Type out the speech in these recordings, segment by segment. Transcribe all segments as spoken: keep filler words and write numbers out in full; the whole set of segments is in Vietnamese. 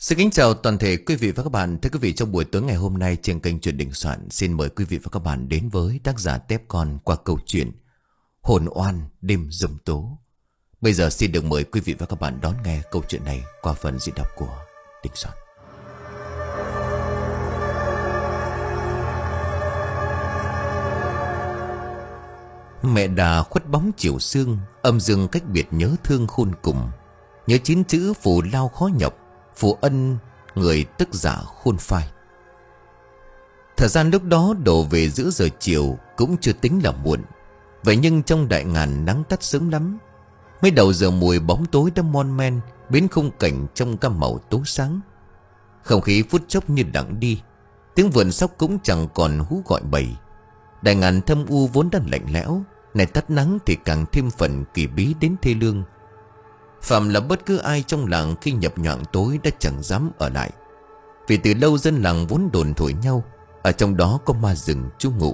Xin kính chào toàn thể quý vị và các bạn. Thưa quý vị, trong buổi tối ngày hôm nay trên kênh Chuyện Đình Soạn, xin mời quý vị và các bạn đến với tác giả Tép Con qua câu chuyện Hồn Oan Đêm Giông Tố. Bây giờ xin được mời quý vị và các bạn đón nghe câu chuyện này qua phần diễn đọc của Đình Soạn. Mẹ đà khuất bóng chiều sương, âm dương cách biệt nhớ thương khôn cùng. Nhớ chín chữ phù lao khó nhọc, phù ân người tức giả khôn phai. Thời gian lúc đó đổ về giữa giờ chiều cũng chưa tính là muộn. Vậy nhưng trong đại ngàn nắng tắt sớm lắm. Mấy đầu giờ mùi bóng tối đã mon men biến khung cảnh trong cam màu tối sáng. Không khí phút chốc như đặng đi. Tiếng vườn sóc cũng chẳng còn hú gọi bầy. Đại ngàn thâm u vốn đang lạnh lẽo, này tắt nắng thì càng thêm phần kỳ bí đến thê lương. Phạm là bất cứ ai trong làng khi nhập nhoạng tối đã chẳng dám ở lại. Vì từ lâu dân làng vốn đồn thổi nhau ở trong đó có ma rừng trú ngụ.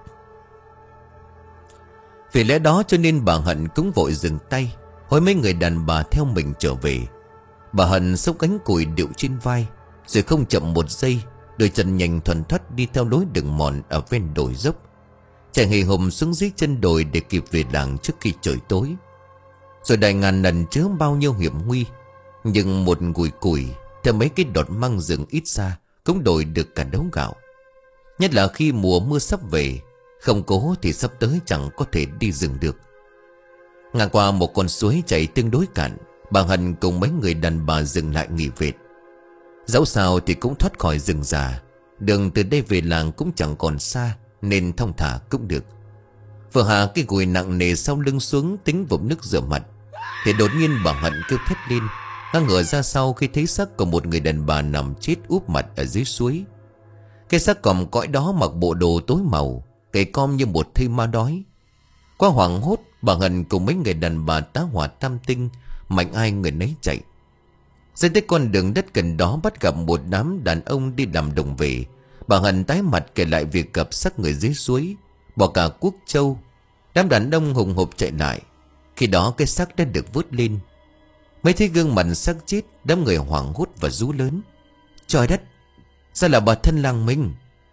Vì lẽ đó cho nên bà Hận cũng vội dừng tay, hối mấy người đàn bà theo mình trở về. Bà Hận xốc gánh củi điệu trên vai, rồi không chậm một giây, đôi chân nhanh thuần thoắt đi theo lối đường mòn ở ven đồi dốc, chạy hì hùng xuống dưới chân đồi để kịp về làng trước khi trời tối. Rồi đại ngàn lần chứa bao nhiêu hiểm nguy, nhưng một gùi củi theo mấy cái đọt măng rừng ít xa cũng đổi được cả đấu gạo. Nhất là khi mùa mưa sắp về, không cố thì sắp tới chẳng có thể đi rừng được. Ngang qua một con suối chảy tương đối cạn, bà Hận cùng mấy người đàn bà dừng lại nghỉ vệt. Dẫu sao thì cũng thoát khỏi rừng già, đường từ đây về làng cũng chẳng còn xa, nên thong thả cũng được. Vừa hạ cái gùi nặng nề sau lưng xuống tính vụm nước rửa mặt, thì đột nhiên bà Hận kêu thét lên, ngang ngửa ra sau khi thấy xác của một người đàn bà nằm chết úp mặt ở dưới suối. Cái xác còm cõi đó mặc bộ đồ tối màu, gầy com như một thây ma đói. Quá hoảng hốt, bà Hận cùng mấy người đàn bà tá hỏa tam tinh, mạnh ai người nấy chạy. Ra tới con đường đất gần đó bắt gặp một đám đàn ông đi làm đồng về. Bà Hận tái mặt kể lại việc gặp xác người dưới suối, bỏ cả cuốc trâu. Đám đàn ông hùng hục chạy lại. Khi đó cái xác đã được vớt lên. Mấy thấy gương mặt xác chết, đám người hoảng hốt và rú lớn: trời đất, sao là bà thân làng mình?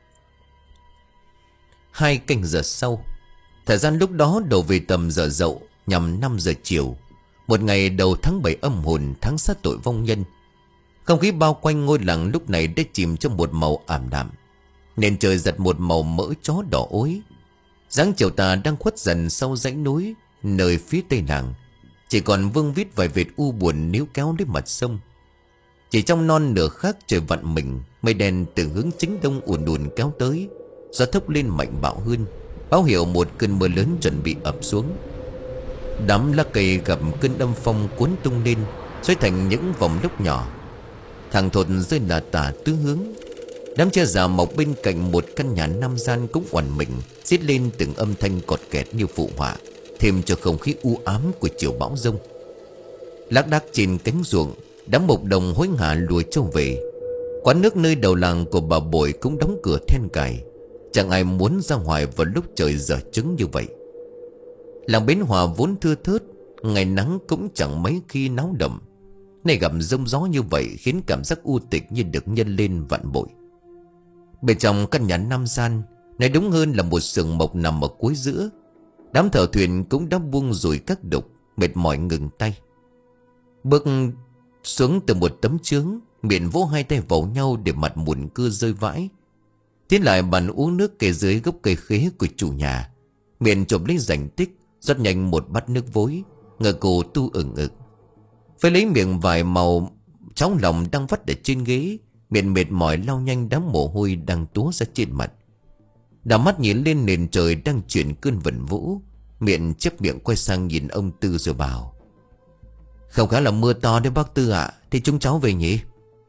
Hai canh giờ sau, thời gian lúc đó đổ về tầm giờ dậu, nhằm năm giờ chiều, một ngày đầu tháng bảy âm hồn, tháng sát tội vong nhân. Không khí bao quanh ngôi làng lúc này đã chìm trong một màu ảm đạm, nền trời giật một màu mỡ chó đỏ ối. Dáng chiều tà đang khuất dần sau dãy núi nơi phía tây làng, chỉ còn vương vít vài vệt u buồn níu kéo đến mặt sông. Chỉ trong non nửa khắc trời vặn mình, mây đen từ hướng chính đông ùn ùn kéo tới, gió thốc lên mạnh bạo hơn, báo hiệu một cơn mưa lớn chuẩn bị ập xuống. Đám lá cây gặp cơn âm phong cuốn tung lên, xoay thành những vòng lốc nhỏ. Thằng thột rơi là tả tứ hướng. Đám tre già mọc bên cạnh một căn nhà nam gian cũng oằn mình, xiết lên từng âm thanh cọt kẹt như phụ họa, thêm cho không khí u ám của chiều bão giông. Lác đác trên cánh ruộng, đám mộc đồng hối hả lùi trâu về. Quán nước nơi đầu làng của bà Bội cũng đóng cửa then cài, chẳng ai muốn ra ngoài vào lúc trời dở trứng như vậy. Làng Bến Hòa vốn thưa thớt, ngày nắng cũng chẳng mấy khi náo động. Nay gặp giông gió như vậy khiến cảm giác u tịch như được nhân lên vạn bội. Bên trong căn nhà nam gian, nói đúng hơn là một xưởng mộc nằm ở cuối giữa, đám thợ thuyền cũng đã buông rùi các đục, mệt mỏi ngừng tay. Bước xuống từ một tấm chướng, miệng vỗ hai tay vào nhau để mặt mùn cưa rơi vãi. Tiến lại bàn uống nước kề dưới gốc cây khế của chủ nhà, miệng chộp lấy rảnh tích, rót nhanh một bát nước vối, ngờ cổ tu ửng ực. Phải lấy miệng vải màu cháo lòng đang vắt ở trên ghế, miệng mệt mỏi lau nhanh đám mồ hôi đang túa ra trên mặt. Đảo mắt nhìn lên nền trời đang chuyển cơn vần vũ, miệng chép miệng quay sang nhìn ông Tư rồi bảo: không khá là mưa to đấy bác Tư ạ, à, thì chúng cháu về nhỉ?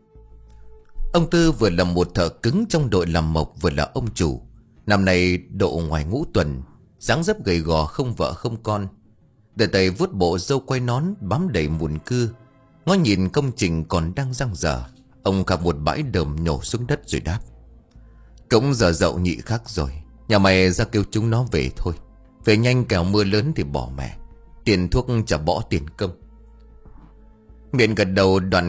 Ông Tư vừa là một thợ cứng trong đội làm mộc, vừa là ông chủ. Năm nay độ ngoài ngũ tuần, dáng dấp gầy gò, không vợ không con. Đời tay vuốt bộ râu quay nón bám đầy mùn cưa, ngó nhìn công trình còn đang dang dở. Ông gặp một bãi đờm nhổ xuống đất rồi đáp: cũng giờ dậu nhị khắc rồi, nhà mày ra kêu chúng nó về thôi. Về nhanh kẻo mưa lớn thì bỏ mẹ, tiền thuốc chả bỏ tiền công. Miệng gật đầu, đoạn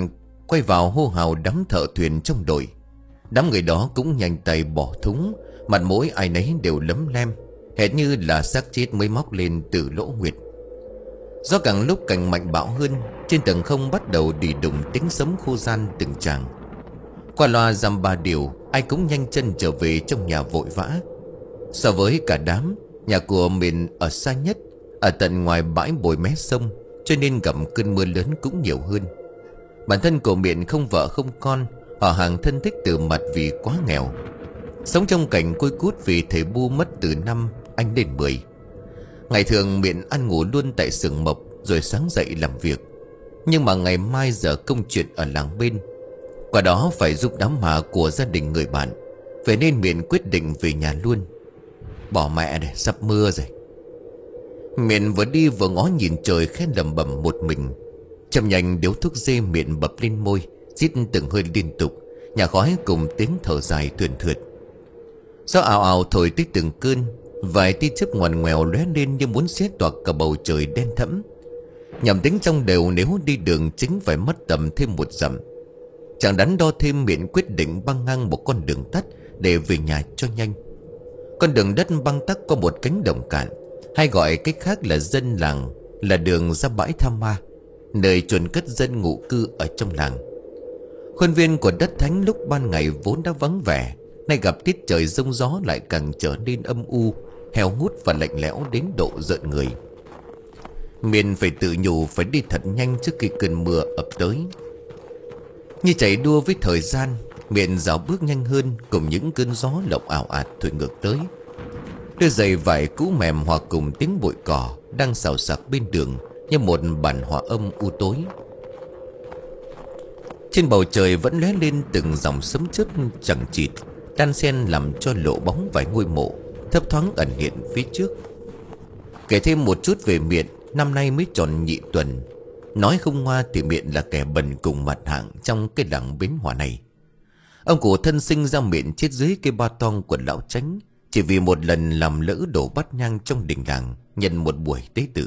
quay vào hô hào đám thợ thuyền trong đội. Đám người đó cũng nhanh tay bỏ thúng, mặt mũi ai nấy đều lấm lem, hệt như là xác chết mới móc lên từ lỗ huyệt. Gió càng lúc càng mạnh bão hơn, trên tầng không bắt đầu đi đùng tiếng sấm khô gian từng tràng. Qua loa dăm ba điều, ai cũng nhanh chân trở về trong nhà vội vã. So với cả đám, nhà của mình ở xa nhất, ở tận ngoài bãi bồi mé sông, cho nên gặp cơn mưa lớn cũng nhiều hơn. Bản thân của Miện không vợ không con, họ hàng thân thích từ mặt vì quá nghèo, sống trong cảnh côi cút vì thầy Bu mất từ năm anh lên mười. Ngày thường Miện ăn ngủ luôn tại xưởng mộc, rồi sáng dậy làm việc. Nhưng mà ngày mai giờ công chuyện ở làng bên, qua đó phải giúp đám mà của gia đình người bạn, vậy nên Miện quyết định về nhà luôn. Bỏ mẹ này, sắp mưa rồi. Miện vừa đi vừa ngó nhìn trời khẽ lẩm bẩm một mình. Chậm nhanh điếu thuốc dê Miện bập lên môi, rít từng hơi liên tục, nhà khói cùng tiếng thở dài thườn thượt. Gió ào ào thổi tới từng cơn, vài tia chớp ngoằn ngoèo lóe lên như muốn xé toạc cả bầu trời đen thẫm. Nhầm tính trong đều nếu đi đường chính phải mất tầm thêm một dặm. Chẳng đắn đo thêm, Miện quyết định băng ngang một con đường tắt để về nhà cho nhanh. Con đường đất băng tắc qua một cánh đồng cạn, hay gọi cách khác là dân làng, là đường ra bãi Tham Ma, nơi chôn cất dân ngụ cư ở trong làng. Khuôn viên của đất thánh lúc ban ngày vốn đã vắng vẻ, nay gặp tiết trời giông gió lại càng trở nên âm u, heo hút và lạnh lẽo đến độ rợn người. Miền phải tự nhủ phải đi thật nhanh trước khi cơn mưa ập tới. Như chạy đua với thời gian, Miền dạo bước nhanh hơn cùng những cơn gió lộng ảo ạt thổi ngược tới. Đôi giày vải cũ mềm hòa cùng tiếng bụi cỏ đang xào xạc bên đường như một bản hòa âm u tối. Trên bầu trời vẫn lóe lên từng dòng sấm chớp chẳng chịt, đan xen làm cho lộ bóng vài ngôi mộ thấp thoáng ẩn hiện phía trước. Kể thêm một chút về Miện, năm nay mới tròn nhị tuần. Nói không ngoa thì Miện là kẻ bần cùng mặt hạng trong cái làng Bến Hòa này. Ông cụ thân sinh ra Miện chết dưới cây ba tong của lão Chánh, chỉ vì một lần làm lỡ đổ bát nhang trong đình làng nhân một buổi tế tự.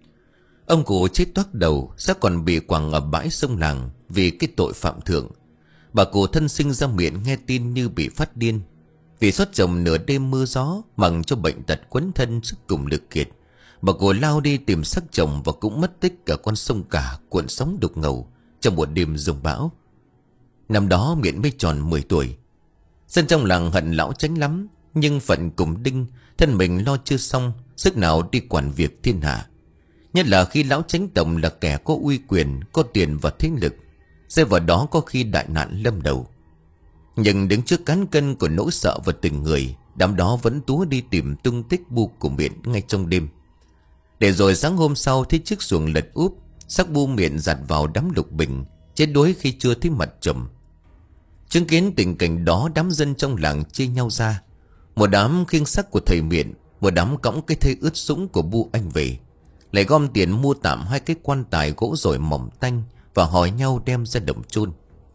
Ông cụ chết toác đầu, xác còn bị quẳng ở bãi sông làng vì cái tội phạm thượng. Bà cụ thân sinh ra Miện nghe tin như bị phát điên. Vì xót chồng nửa đêm mưa gió, mằng cho bệnh tật quấn thân sức cùng lực kiệt, bà cụ lao đi tìm xác chồng và cũng mất tích cả con sông Cả cuộn sóng đục ngầu trong một đêm giông bão. Năm đó Miện mới tròn mười tuổi. Dân trong làng hận lão Chánh lắm, nhưng phận cùng đinh, thân mình lo chưa xong, sức nào đi quản việc thiên hạ. Nhất là khi lão Chánh tổng là kẻ có uy quyền, có tiền và thế lực, rơi vào đó có khi đại nạn lâm đầu. Nhưng đứng trước cán cân của nỗi sợ và tình người, đám đó vẫn túa đi tìm tung tích Bu của Miện ngay trong đêm. Để rồi sáng hôm sau thấy chiếc xuồng lật úp, xác Bu Miện giặt vào đám lục bình, chết đuối khi chưa thấy mặt chồng. Chứng kiến tình cảnh đó, đám dân trong làng chia nhau ra. Một đám khiêng xác của thầy Miện, một đám cõng cái thây ướt sũng của Bu anh về, lại gom tiền mua tạm hai cái quan tài gỗ rồi mỏng tanh và hỏi nhau đem ra đồng chôn.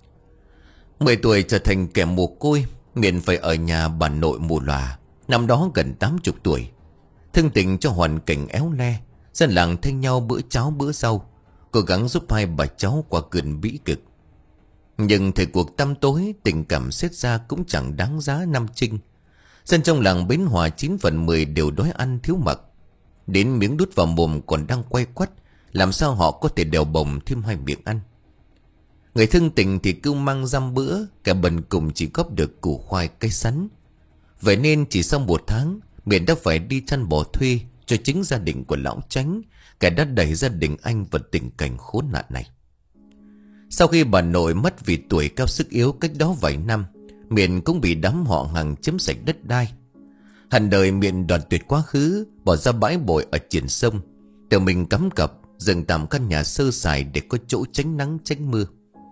Mười tuổi trở thành kẻ mồ côi, Miện phải ở nhà bà nội mù lòa, năm đó gần tám chục tuổi. Thương tình cho hoàn cảnh éo le, dân làng thay nhau bữa cháo bữa rau, cố gắng giúp hai bà cháu qua cơn bĩ cực. Nhưng thời cuộc tăm tối, tình cảm xét ra cũng chẳng đáng giá năm trinh. Dân trong làng Bến Hòa chín phần mười đều đói ăn thiếu mặc, đến miếng đút vào mồm còn đang quay quắt, làm sao họ có thể đèo bồng thêm hai miệng ăn. Người thương tình thì cứ mang dăm bữa, cả bần cùng chỉ góp được củ khoai cây sắn. Vậy nên chỉ sau một tháng, Miện đã phải đi chăn bò thuê cho chính gia đình của lão Chánh, kẻ đã đẩy gia đình anh vào tình cảnh khốn nạn này. Sau khi bà nội mất vì tuổi cao sức yếu cách đó vài năm, Miện cũng bị đám họ hàng chiếm sạch đất đai. Hẳn đời Miện đoàn tuyệt quá khứ, bỏ ra bãi bồi ở triển sông, tự mình cắm cặp dừng tạm căn nhà sơ sài để có chỗ tránh nắng tránh mưa.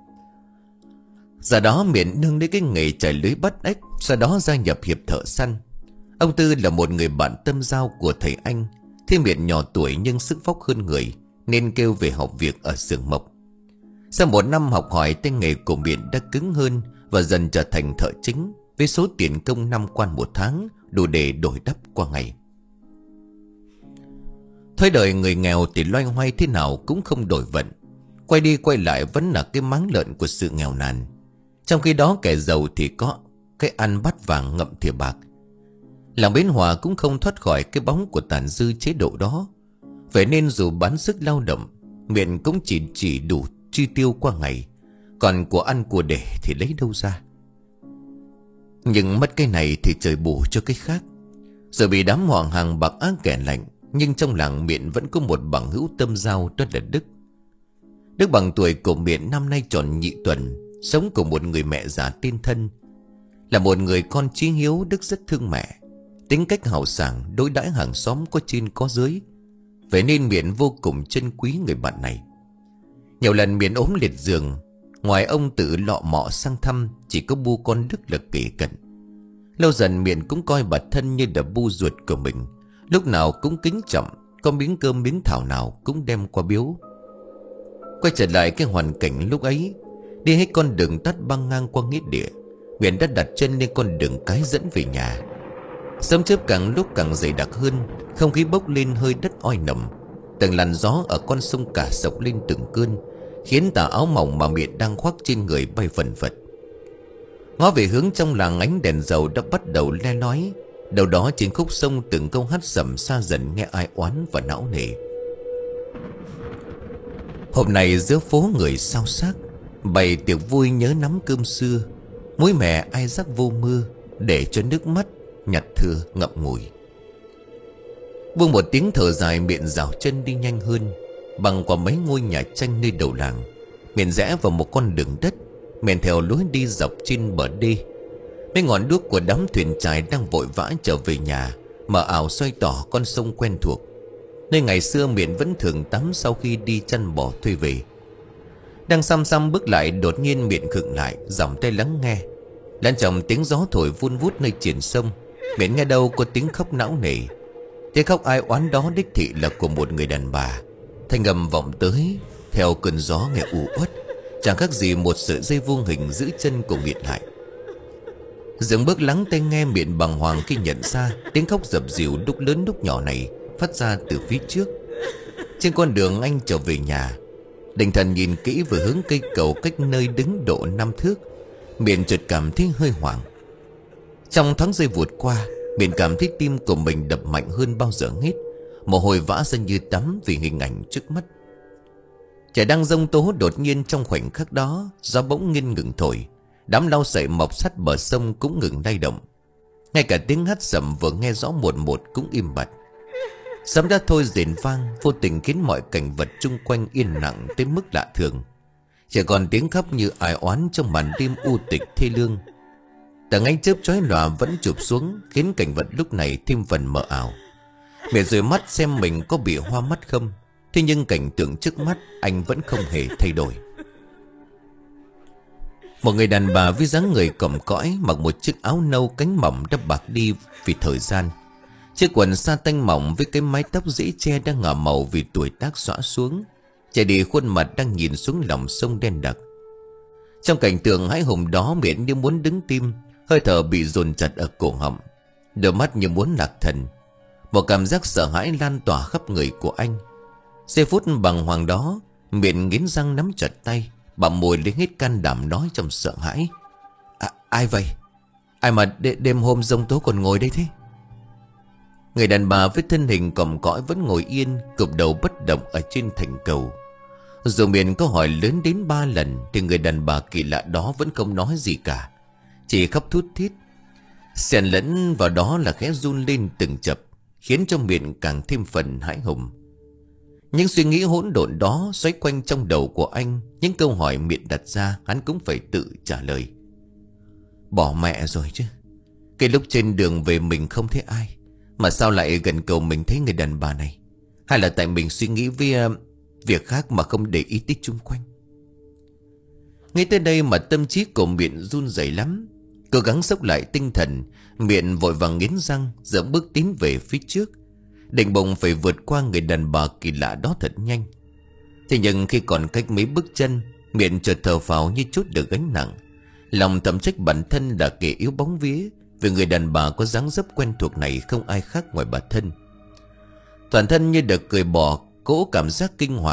Giờ đó Miện nương lấy cái nghề trải lưới bắt ếch, sau đó gia nhập hiệp thợ săn. Ông Tư là một người bạn tâm giao của thầy anh. Thế Miện nhỏ tuổi nhưng sức vóc hơn người, nên kêu về học việc ở xưởng mộc. Sau một năm học hỏi, tay nghề của Miện đã cứng hơn và dần trở thành thợ chính, với số tiền công năm quan một tháng đủ để đổi đắp qua ngày. Thôi đời người nghèo thì loay hoay thế nào cũng không đổi vận. Quay đi quay lại vẫn là cái máng lợn của sự nghèo nàn. Trong khi đó kẻ giàu thì có cái ăn bát vàng ngậm thìa bạc. Làng Bến Hòa cũng không thoát khỏi cái bóng của tàn dư chế độ đó. Vậy nên dù bán sức lao động, miệng cũng chỉ chỉ đủ chi tiêu qua ngày, còn của ăn của để thì lấy đâu ra. Nhưng mất cái này thì trời bù cho cái khác. Rồi bị đám hoàng hàng bạc ác kẻ lạnh, nhưng trong làng Miện vẫn có một bằng hữu tâm giao, đó là Đức. Đức bằng tuổi của Miện năm nay tròn nhị tuần, sống cùng một người mẹ già tên Thân. Là một người con chí hiếu, Đức rất thương mẹ. Tính cách hào sảng, đối đãi hàng xóm có trên có dưới. Vậy nên Miện vô cùng trân quý người bạn này. Nhiều lần Miện ốm liệt giường, ngoài ông tự lọ mọ sang thăm, chỉ có bu con Đức là kể cận. Lâu dần Miện cũng coi bà Thân như là bu ruột của mình, lúc nào cũng kính trọng, có miếng cơm miếng thảo nào cũng đem qua biếu. Quay trở lại cái hoàn cảnh lúc ấy, đi hết con đường tắt băng ngang qua nghĩa địa, Miện đã đặt chân lên con đường cái dẫn về nhà. Sớm chớp càng lúc càng dày đặc hơn, không khí bốc lên hơi đất oi nồng. Từng làn gió ở con sông cả sộc lên từng cơn, khiến tà áo mỏng mà Miện đang khoác trên người bay phần phật. Ngó về hướng trong làng, ánh đèn dầu đã bắt đầu le lói. Đầu đó trên khúc sông từng câu hát sẩm xa dần nghe ai oán và não nề. Hôm nay giữa phố người sao xác, bày tiệc vui nhớ nắm cơm xưa. Muối mè ai rắc vô mưa, để cho nước mắt nhặt thưa ngậm ngùi. Buông một tiếng thở dài, Miện rảo chân đi nhanh hơn. Băng qua mấy ngôi nhà tranh nơi đầu làng, Miện rẽ vào một con đường đất, men theo lối đi dọc trên bờ đê. Mấy ngọn đuốc của đám thuyền chài đang vội vã trở về nhà, mờ ảo soi tỏ con sông quen thuộc, nơi ngày xưa Miện vẫn thường tắm sau khi đi chăn bò thuê về. Đang xăm xăm bước lại, đột nhiên Miện khựng lại, dòng tay lắng nghe. Lan trọng tiếng gió thổi vun vút nơi triển sông. Miện nghe đâu có tiếng khóc não nề. Tiếng khóc ai oán đó đích thị là của một người đàn bà. Thanh âm vọng tới theo cơn gió nghe u uất, chẳng khác gì một sợi dây vô hình giữ chân của Miện lại. Dừng bước lắng tai nghe, Miện bàng hoàng khi nhận ra tiếng khóc dập dìu lúc lớn lúc nhỏ này phát ra từ phía trước. Trên con đường anh trở về nhà, định thần nhìn kỹ về hướng cây cầu cách nơi đứng độ năm thước. Miện chợt cảm thấy hơi hoảng. Trong thoáng giây vụt qua, Miện cảm thấy tim của mình đập mạnh hơn bao giờ hết, mồ hôi vã ra như tắm vì hình ảnh trước mắt. Trời đang giông tố, đột nhiên trong khoảnh khắc đó, gió bỗng nghiêng ngừng thổi. Đám lau sậy mọc sát bờ sông cũng ngừng lay động. Ngay cả tiếng hát sẩm vừa nghe rõ một một cũng im bặt. Sấm đã thôi rền vang, vô tình khiến mọi cảnh vật chung quanh yên lặng tới mức lạ thường. Chỉ còn tiếng khóc như ai oán trong màn đêm u tịch thê lương. Tầng ánh chớp chói lòa vẫn chụp xuống, khiến cảnh vật lúc này thêm phần mờ ảo. Miệng dụi mắt xem mình có bị hoa mắt không. Thế nhưng cảnh tượng trước mắt anh vẫn không hề thay đổi. Một người đàn bà với dáng người còm cõi, mặc một chiếc áo nâu cánh mỏng đã bạc đi vì thời gian. Chiếc quần sa tanh mỏng với cái mái tóc dễ che đang ngả màu vì tuổi tác xõa xuống, chạy đi khuôn mặt đang nhìn xuống lòng sông đen đặc. Trong cảnh tượng hãi hùng đó, Miện như muốn đứng tim, hơi thở bị dồn chặt ở cổ họng, đôi mắt như muốn lạc thần. Một cảm giác sợ hãi lan tỏa khắp người của anh. Giây phút bàng hoàng đó, Miện nghiến răng nắm chặt tay, bặm môi lấy hết can đảm nói trong sợ hãi: à, ai vậy? Ai mà đ đêm hôm giông tố còn ngồi đây thế? Người đàn bà với thân hình còm cõi vẫn ngồi yên, cụp đầu bất động ở trên thành cầu. Dù Miện có hỏi lớn đến ba lần thì người đàn bà kỳ lạ đó vẫn không nói gì cả, chỉ khóc thút thít. Xen lẫn vào đó là khẽ run lên từng chập, khiến cho Miện càng thêm phần hãi hùng. Những suy nghĩ hỗn độn đó xoay quanh trong đầu của anh. Những câu hỏi Miện đặt ra hắn cũng phải tự trả lời. Bỏ mẹ rồi chứ. Cái lúc trên đường về mình không thấy ai, mà sao lại gần cầu mình thấy người đàn bà này? Hay là tại mình suy nghĩ với uh, việc khác mà không để ý tới chung quanh? Ngay tới đây mà tâm trí của Miện run rẩy lắm. Cố gắng xốc lại tinh thần, Miện vội vàng nghiến răng dẫm bước tiến về phía trước, định bụng phải vượt qua người đàn bà kỳ lạ đó thật nhanh. Thế nhưng khi còn cách mấy bước chân, Miện chợt thở phào như chút được gánh nặng. Lòng thầm trách bản thân là kẻ yếu bóng vía, vì người đàn bà có dáng dấp quen thuộc này không ai khác ngoài bà Thân. Toàn thân như được cười bỏ, cỗ cảm giác kinh hoàng.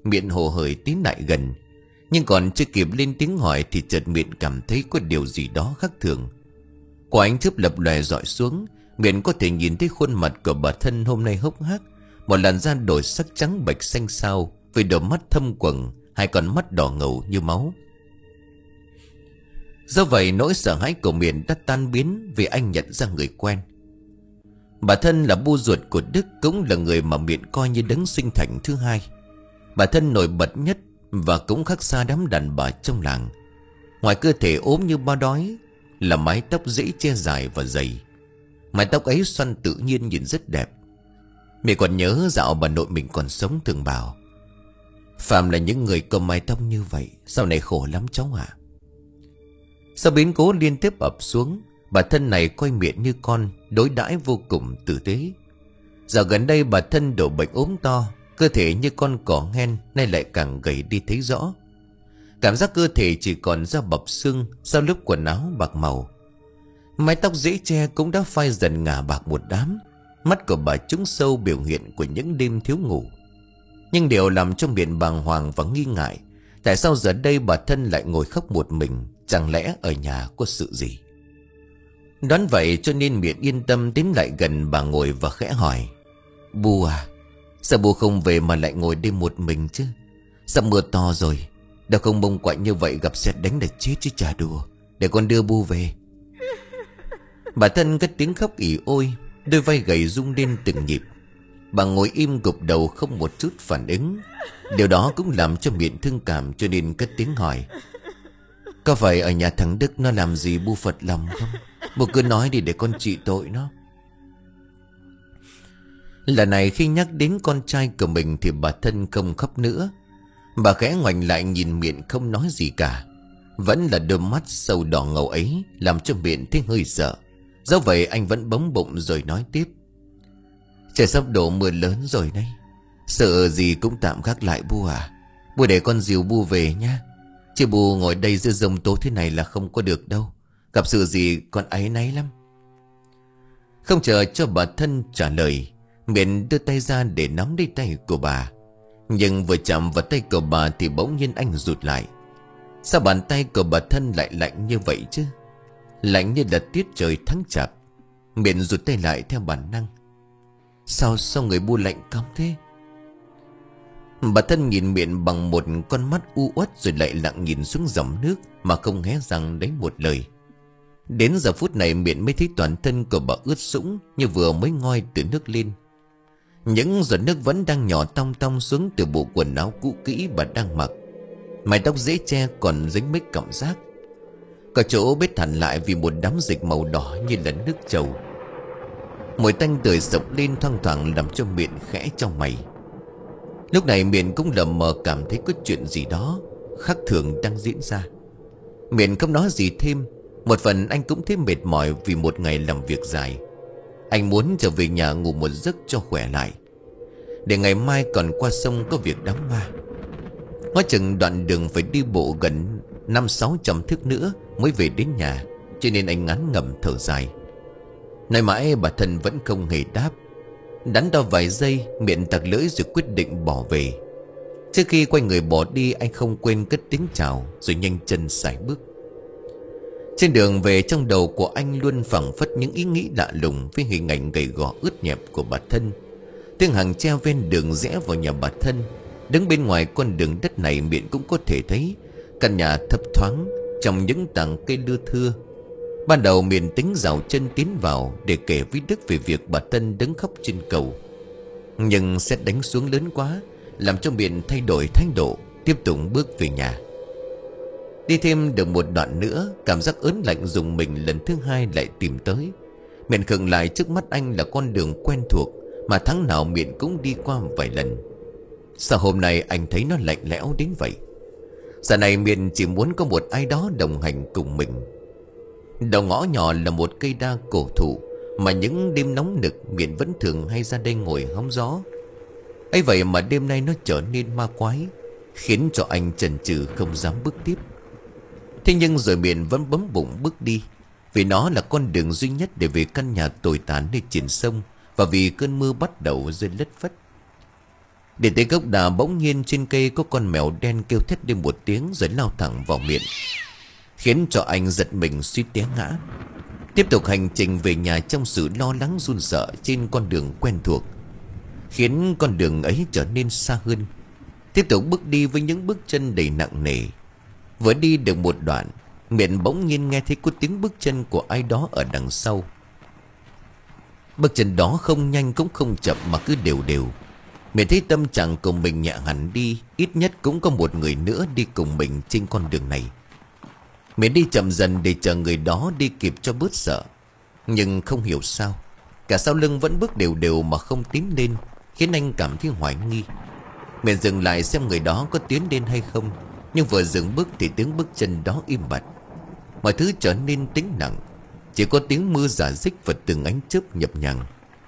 miệng hồ hởi tiến lại gần. Nhưng còn chưa kịp lên tiếng hỏi thì chợt miệng cảm thấy có điều gì đó khác thường. Quả ánh chớp lập lòe dọi xuống, miệng có thể nhìn thấy khuôn mặt của bà Thân hôm nay hốc hác, một làn da đổi sắc trắng bệch xanh xao, với đôi mắt thâm quầng, hai con mắt đỏ ngầu như máu. Do vậy nỗi sợ hãi của miệng đã tan biến vì anh nhận ra người quen. Bà Thân là bu ruột của Đức, cũng là người mà miệng coi như đấng sinh thành thứ hai. Bà Thân nổi bật nhất và cũng khác xa đám đàn bà trong làng. Ngoài cơ thể ốm như ba đói là mái tóc dễ che dài và dày. Mái tóc ấy xoăn tự nhiên nhìn rất đẹp. Mẹ còn nhớ dạo bà nội mình còn sống thường bảo, phàm là những người có mái tóc như vậy sau này khổ lắm cháu ạ. Sau biến cố liên tiếp ập xuống, bà Thân này coi miệng như con, đối đãi vô cùng tử tế. Dạo gần đây bà Thân đổ bệnh ốm to, cơ thể như con cỏ hen, nay lại càng gầy đi thấy rõ. Cảm giác cơ thể chỉ còn da bọc xương, sau lớp quần áo bạc màu. Mái tóc dễ che cũng đã phai dần ngả bạc một đám. Mắt của bà trũng sâu, biểu hiện của những đêm thiếu ngủ. Nhưng điều làm cho miệng bàng hoàng và nghi ngại, tại sao giờ đây bà Thân lại ngồi khóc một mình? Chẳng lẽ ở nhà có sự gì? Đoán vậy cho nên miệng yên tâm tiến lại gần bà ngồi và khẽ hỏi, Bu à, sao Bu không về mà lại ngồi đêm một mình chứ? Sắp mưa to rồi, đâu không bông quạnh như vậy gặp sét đánh là chết chứ chả đùa. Để con đưa Bu về. Bà Thân cất tiếng khóc ỉ ôi, đôi vai gầy rung lên từng nhịp. Bà ngồi im gục đầu không một chút phản ứng. Điều đó cũng làm cho miệng thương cảm, cho nên cất tiếng hỏi, có phải ở nhà thằng Đức nó làm gì Bu phật lòng không? Bu cứ nói đi để con trị tội nó. Lần này khi nhắc đến con trai của mình thì bà Thân không khóc nữa. Bà khẽ ngoảnh lại nhìn miệng không nói gì cả. Vẫn là đôi mắt sâu đỏ ngầu ấy làm cho miệng thấy hơi sợ. Do vậy anh vẫn bấm bụng rồi nói tiếp, trời sắp đổ mưa lớn rồi đây, sợ gì cũng tạm gác lại Bu à. Bu để con dìu Bu về nhá. Chứ Bu ngồi đây giữa giông tố thế này là không có được đâu. Gặp sự gì con áy náy lắm. Không chờ cho bà Thân trả lời, miệng đưa tay ra để nắm lấy tay của bà. Nhưng vừa chạm vào tay của bà thì bỗng nhiên anh rụt lại. Sao bàn tay của bà Thân lại lạnh như vậy chứ? Lạnh như là tiết trời tháng chạp. Miệng rụt tay lại theo bản năng. Sao sao người Bu lạnh cóng thế? Bà Thân nhìn miệng bằng một con mắt u uất, rồi lại lặng nhìn xuống dòng nước mà không hé răng lấy một lời. Đến giờ phút này miệng mới thấy toàn thân của bà ướt sũng như vừa mới ngoi từ nước lên. Những giọt nước vẫn đang nhỏ tong tong xuống từ bộ quần áo cũ kỹ bà đang mặc. Mái tóc dễ che còn dính mấy cọng rác. Có chỗ bết hẳn lại vì một đám dịch màu đỏ như là nước trầu. Mùi tanh tưởi sộc lên thoang thoảng làm cho miệng khẽ trong mày. Lúc này miệng cũng lờ mờ cảm thấy có chuyện gì đó khác thường đang diễn ra. Miệng không nói gì thêm. Một phần anh cũng thấy mệt mỏi vì một ngày làm việc dài. Anh muốn trở về nhà ngủ một giấc cho khỏe lại, để ngày mai còn qua sông có việc đám ma. Ngó chừng đoạn đường phải đi bộ gần năm sáu trăm thước nữa mới về đến nhà, cho nên anh ngán ngẩm thở dài. Nói mãi bà Thân vẫn không hề đáp. Đắn đo vài giây, miệng tặc lưỡi rồi quyết định bỏ về. Trước khi quay người bỏ đi, anh không quên cất tiếng chào rồi nhanh chân sải bước. Trên đường về, trong đầu của anh luôn phảng phất những ý nghĩ lạ lùng với hình ảnh gầy gò ướt nhẹp của bà Thân. Tiếng hàng treo ven đường rẽ vào nhà bà Thân. Đứng bên ngoài con đường đất này, miệng cũng có thể thấy căn nhà thấp thoáng trong những tảng cây lưa thưa. Ban đầu miệng tính rào chân tiến vào để kể với Đức về việc bà Thân đứng khóc trên cầu. Nhưng sét đánh xuống lớn quá, làm cho miệng thay đổi thái độ, tiếp tục bước về nhà. Đi thêm được một đoạn nữa, cảm giác ớn lạnh dùng mình lần thứ hai lại tìm tới. Miệng khựng lại trước mắt anh là con đường quen thuộc mà tháng nào miệng cũng đi qua vài lần. Sao hôm nay anh thấy nó lạnh lẽo đến vậy? Giờ này miệng chỉ muốn có một ai đó đồng hành cùng mình. Đầu ngõ nhỏ là một cây đa cổ thụ mà những đêm nóng nực miệng vẫn thường hay ra đây ngồi hóng gió. ấy vậy mà đêm nay nó trở nên ma quái, khiến cho anh chần chừ không dám bước tiếp. Thế nhưng rồi miệng vẫn bấm bụng bước đi, vì nó là con đường duy nhất để về căn nhà tồi tàn nơi triển sông, và vì cơn mưa bắt đầu rơi lất phất. Để tới gốc đà bỗng nhiên trên cây có con mèo đen kêu thét lên một tiếng rồi lao thẳng vào miệng, khiến cho anh giật mình suýt té ngã. Tiếp tục hành trình về nhà trong sự lo lắng run sợ trên con đường quen thuộc, khiến con đường ấy trở nên xa hơn. Tiếp tục bước đi với những bước chân đầy nặng nề. Vừa đi được một đoạn, miệng bỗng nhiên nghe thấy có tiếng bước chân của ai đó ở đằng sau. Bước chân đó không nhanh cũng không chậm mà cứ đều đều. Miệng thấy tâm trạng của mình nhẹ hẳn đi, ít nhất cũng có một người nữa đi cùng mình trên con đường này. Miệng đi chậm dần để chờ người đó đi kịp cho bớt sợ. Nhưng không hiểu sao, cả sau lưng vẫn bước đều đều mà không tiến lên, khiến anh cảm thấy hoài nghi. Miệng dừng lại xem người đó có tiến lên hay không. Nhưng vừa dừng bước thì tiếng bước chân đó im bặt. Mọi thứ trở nên tĩnh lặng, chỉ có tiếng mưa rả rích và từng ánh chớp nhập nhằng.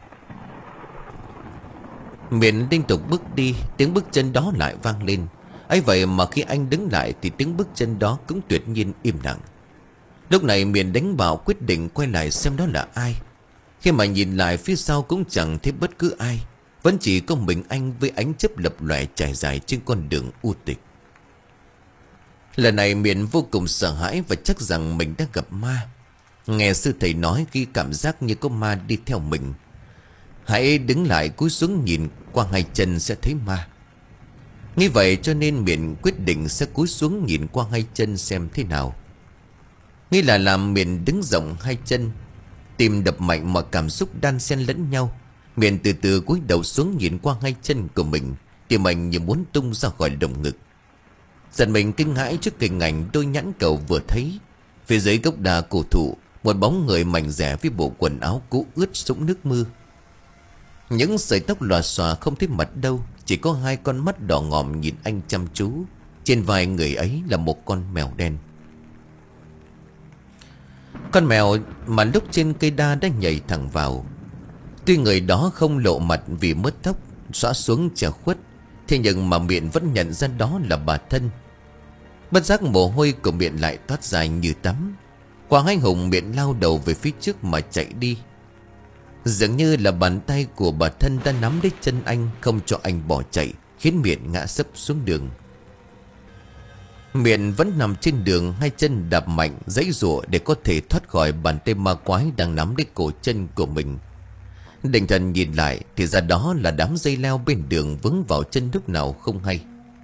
Miệng liên tục bước đi, tiếng bước chân đó lại vang lên. ấy vậy mà khi anh đứng lại thì tiếng bước chân đó cũng tuyệt nhiên im lặng. Lúc này Miền đánh bảo quyết định quay lại xem đó là ai. Khi mà nhìn lại phía sau cũng chẳng thấy bất cứ ai, vẫn chỉ có mình anh với ánh chớp lập lòe trải dài trên con đường u tịch. Lần này Miền vô cùng sợ hãi và chắc rằng mình đã gặp ma. Nghe sư thầy nói khi cảm giác như có ma đi theo mình, hãy đứng lại cúi xuống nhìn qua hai chân sẽ thấy ma. Nghĩ vậy cho nên Miền quyết định sẽ cúi xuống nhìn qua hai chân xem thế nào. Nghĩ là làm Miền đứng rộng hai chân, tim đập mạnh mà cảm xúc đan xen lẫn nhau. Miền từ từ cúi đầu xuống nhìn qua hai chân của mình, tim anh như muốn tung ra khỏi lồng ngực. Giật mình kinh hãi trước hình ảnh đôi nhãn cầu vừa thấy. Phía dưới gốc đa cổ thụ, một bóng người mảnh rẻ với bộ quần áo cũ ướt sũng nước mưa. Những sợi tóc lòa xòa không thấy mặt đâu, chỉ có hai con mắt đỏ ngòm nhìn anh chăm chú. Trên vai người ấy là một con mèo đen. Con mèo mà lúc trên cây đa đã nhảy thẳng vào. Tuy người đó không lộ mặt vì mất tóc xõa xuống che khuất, thế nhưng mà miệng vẫn nhận ra đó là bà Thân. Bất giác mồ hôi của miệng lại toát dài như tắm. Quang anh hùng miệng lao đầu về phía trước mà chạy đi. Dường như là bàn tay của bà Thân đã nắm lấy chân anh, không cho anh bỏ chạy, khiến miệng ngã sấp xuống đường. Miệng vẫn nằm trên đường, hai chân đạp mạnh giãy giụa để có thể thoát khỏi bàn tay ma quái đang nắm lấy cổ chân của mình. Định thần nhìn lại thì ra đó là đám dây leo bên đường vướng vào chân lúc nào không hay,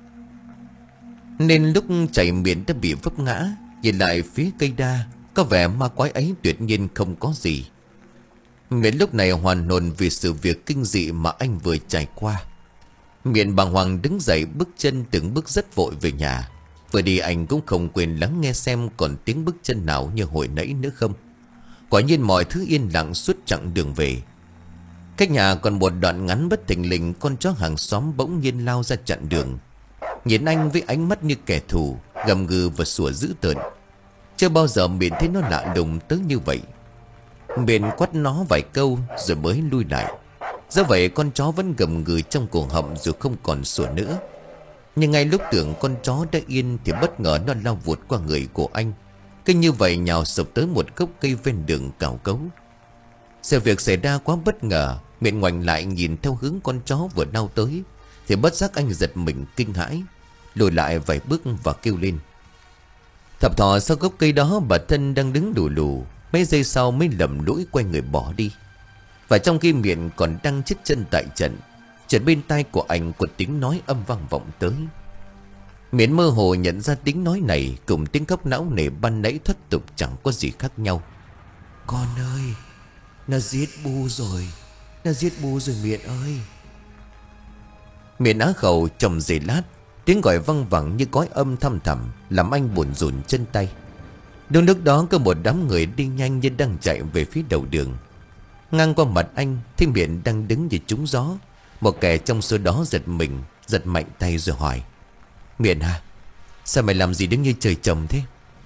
nên lúc chạy miệng đã bị vấp ngã. Nhìn lại phía cây đa, có vẻ ma quái ấy tuyệt nhiên không có gì. Miệng lúc này hoàn hồn vì sự việc kinh dị mà anh vừa trải qua. Miệng bàng hoàng đứng dậy, bước chân từng bước rất vội về nhà. Vừa đi anh cũng không quên lắng nghe xem còn tiếng bước chân nào như hồi nãy nữa không. Quả nhiên mọi thứ yên lặng suốt chặng đường về. Cách nhà còn một đoạn ngắn, bất thình lình con chó hàng xóm bỗng nhiên lao ra chặn đường, nhìn anh với ánh mắt như kẻ thù, gầm gừ và sủa dữ tợn. Chưa bao giờ Miền thấy nó lạ lùng tới như vậy. Miền quát nó vài câu rồi mới lui lại. Do vậy con chó vẫn gầm gừ trong cổ họng rồi không còn sủa nữa. Nhưng ngay lúc tưởng con chó đã yên thì bất ngờ nó lao vụt qua người của anh, cứ như vậy nhào sụp tới một gốc cây ven đường cào cấu. Sự việc xảy ra quá bất ngờ. Miệng ngoảnh lại nhìn theo hướng con chó vừa lao tới thì bất giác anh giật mình kinh hãi, lùi lại vài bước và kêu lên. Thập thò sau gốc cây đó, bà Thân đang đứng lù lù, mấy giây sau mới lầm lũi quay người bỏ đi. Và trong khi Miệng còn đang chết chân tại trận, chợt bên tai của anh có tiếng nói âm vang vọng tới. Miệng mơ hồ nhận ra tiếng nói này cùng tiếng khóc não nề ban nãy thoát tục chẳng có gì khác nhau. Con ơi, nó giết Bu rồi, nó giết Bu rồi Miệng ơi. Miệng á khẩu trầm giây lát, tiếng gọi văng vẳng như cõi âm thăm thẳm làm anh buồn rùn chân tay. Đúng lúc đó có một đám người đi nhanh như đang chạy về phía đầu đường. Ngang qua mặt anh thì Miệng đang đứng như trúng gió. Một kẻ trong số đó giật mình, giật mạnh tay rồi hỏi. Miệng à, sao mày làm gì đứng như trời trồng thế?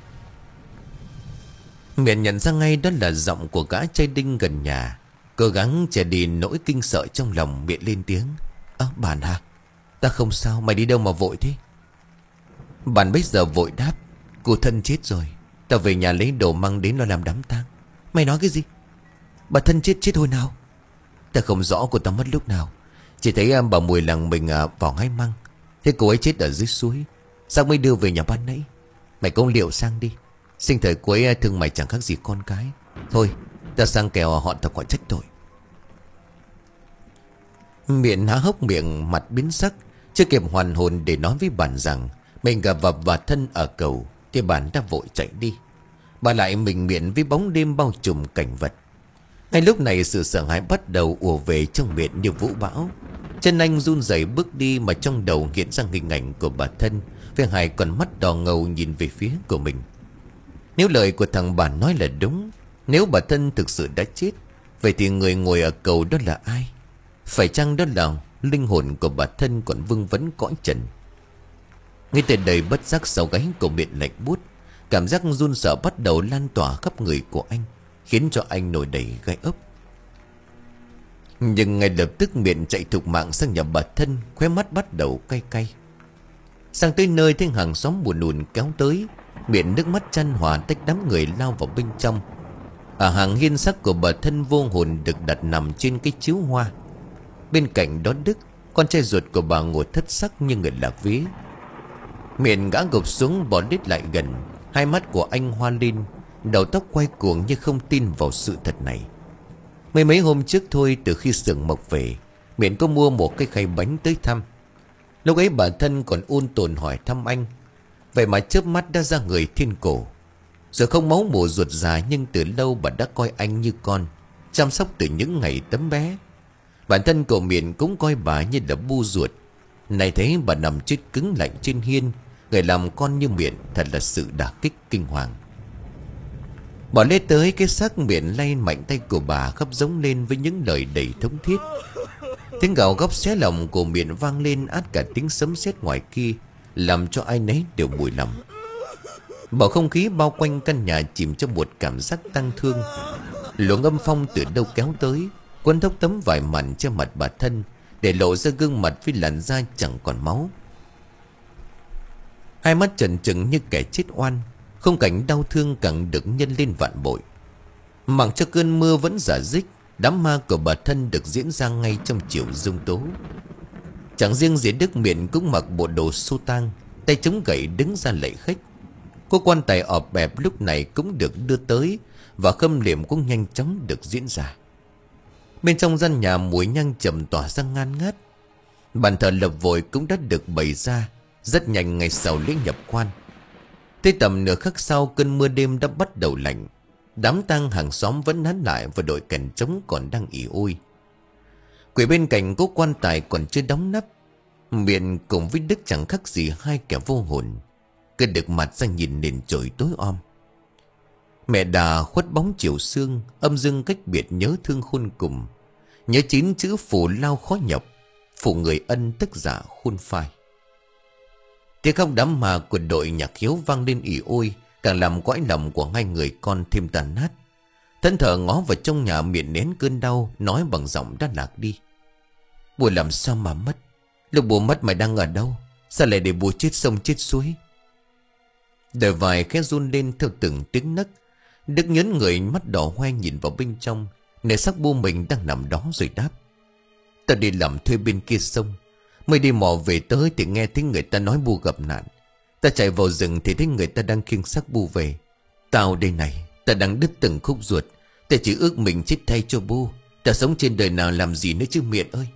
Miệng nhận ra ngay đó là giọng của gã trai đinh gần nhà. Cố gắng che đi nỗi kinh sợ trong lòng, Miệng lên tiếng. Ơ à, bạn hả? Ta không sao, mày đi đâu mà vội thế? Bạn bây giờ vội đáp. Cô Thân chết rồi, ta về nhà lấy đồ mang đến lo làm đám tang. Mày nói cái gì? Bà Thân chết chết hồi nào? Ta không rõ cô ta mất lúc nào, Chỉ thấy à, bà Mùi làng mình à, vào hái măng. Thế cô ấy chết ở dưới suối. Sao mới đưa về nhà ban nãy? Mày cũng liệu sang đi. Sinh thời cô ấy thương mày chẳng khác gì con cái. Thôi ta sang kèo họ ta quả trách tội. Miệng há hốc miệng, mặt biến sắc. Chưa kịp hoàn hồn để nói với bạn rằng mình gặp vập và thân ở cầu, thì bạn đã vội chạy đi. Bà lại mình miệng với bóng đêm bao trùm cảnh vật. Ngay lúc này sự sợ hãi bắt đầu ùa về trong miệng như vũ bão. Chân anh run rẩy bước đi, mà trong đầu hiện ra hình ảnh của bà thân với hai con mắt đỏ ngầu nhìn về phía của mình. Nếu lời của thằng bạn nói là đúng, nếu bà thân thực sự đã chết, vậy thì người ngồi ở cầu đó là ai? Phải chăng đó là linh hồn của bà thân còn vương vấn cõi trần? Ngay từ đây bất giác sau gáy của miệng lạnh buốt, cảm giác run sợ bắt đầu lan tỏa khắp người của anh, khiến cho anh nổi đầy gai ốc. Nhưng ngay lập tức miệng chạy thục mạng sang nhà bà thân, khóe mắt bắt đầu cay cay. Sang tới nơi thấy hàng xóm buồn ùn kéo tới, miệng nước mắt chan hòa tách đám người lao vào bên trong. Ở hàng hiên xác của bà thân vô hồn được đặt nằm trên cái chiếu hoa. Bên cạnh đó Đức, con trai ruột của bà, ngồi thất sắc như người lạc vía. Miệng gã gục xuống bỏ đít lại gần. Hai mắt của anh hoa lên, đầu tóc quay cuồng như không tin vào sự thật này. Mấy mấy hôm trước thôi, từ khi xưởng mộc về, miệng có mua một cái khay bánh tới thăm. Lúc ấy bà thân còn ôn tồn hỏi thăm anh, vậy mà chớp mắt đã ra người thiên cổ. Rồi không máu mủ ruột già, nhưng từ lâu bà đã coi anh như con, chăm sóc từ những ngày tấm bé. Bản thân của miệng cũng coi bà như là bu ruột. Này thấy bà nằm chết cứng lạnh trên hiên, người làm con như miệng, thật là sự đả kích kinh hoàng. Bỏ lê tới cái xác miệng lay mạnh tay của bà, khóc giống lên với những lời đầy thống thiết. Tiếng gào góc xé lòng của miệng vang lên át cả tiếng sấm sét ngoài kia, làm cho ai nấy đều mùi lòng. Bầu không khí bao quanh căn nhà chìm trong một cảm giác tang thương. Luồng âm phong từ đâu kéo tới, quấn thốc tấm vải mảnh trên mặt bà thân, để lộ ra gương mặt với làn da chẳng còn máu. Hai mắt trần trừng như kẻ chết oan. Khung cảnh đau thương càng được nhân lên vạn bội. Mặc cho cơn mưa vẫn rả rích, đám ma của bà thân được diễn ra ngay trong chiều giông tố. Chẳng riêng dì Đức, miệng cũng mặc bộ đồ xô tang, tay chống gậy đứng ra lạy khách. Cô quan tài ọp ẹp lúc này cũng được đưa tới, và khâm liệm cũng nhanh chóng được diễn ra. Bên trong gian nhà mùi nhang trầm tỏa ra ngan ngát. Bàn thờ lập vội cũng đã được bày ra rất nhanh ngày sau lễ nhập quan. Tới tầm nửa khắc sau, cơn mưa đêm đã bắt đầu lạnh. Đám tang hàng xóm vẫn nán lại, và đội kèn trống còn đang ỉ ôi. Quỷ bên cạnh cố quan tài còn chưa đóng nắp. Miệng cùng với Đức chẳng khác gì hai kẻ vô hồn, cứ được mặt ra nhìn nền trời tối om. Mẹ đà khuất bóng chiều sương, âm dương cách biệt nhớ thương khôn cùng. Nhớ chín chữ phù lao khó nhọc, phụ người ân tức giả khuôn phai. Tiếng khóc đám ma của đội nhạc khiếu vang lên ỉ ôi, càng làm cõi lòng của hai người con thêm tàn nát. Thân thờ ngó vào trong nhà, miệng nén cơn đau, nói bằng giọng đã lạc đi: "Bùa làm sao mà mất? Lúc bùa mất mày đang ở đâu? Sao lại để bùa chết sông chết suối?" Đời vài khẽ run lên theo từng tiếng nấc. Đức nhấn người, mắt đỏ hoe nhìn vào bên trong, nơi xác bu mình đang nằm đó rồi đáp: "Ta đi làm thuê bên kia sông. Mới đi mò về tới thì nghe tiếng người ta nói bu gặp nạn. Ta chạy vào rừng thì thấy người ta đang khiêng xác bu về. Tao đây này, ta đang đứt từng khúc ruột. Ta chỉ ước mình chết thay cho bu. Ta sống trên đời nào làm gì nữa chứ miệng ơi."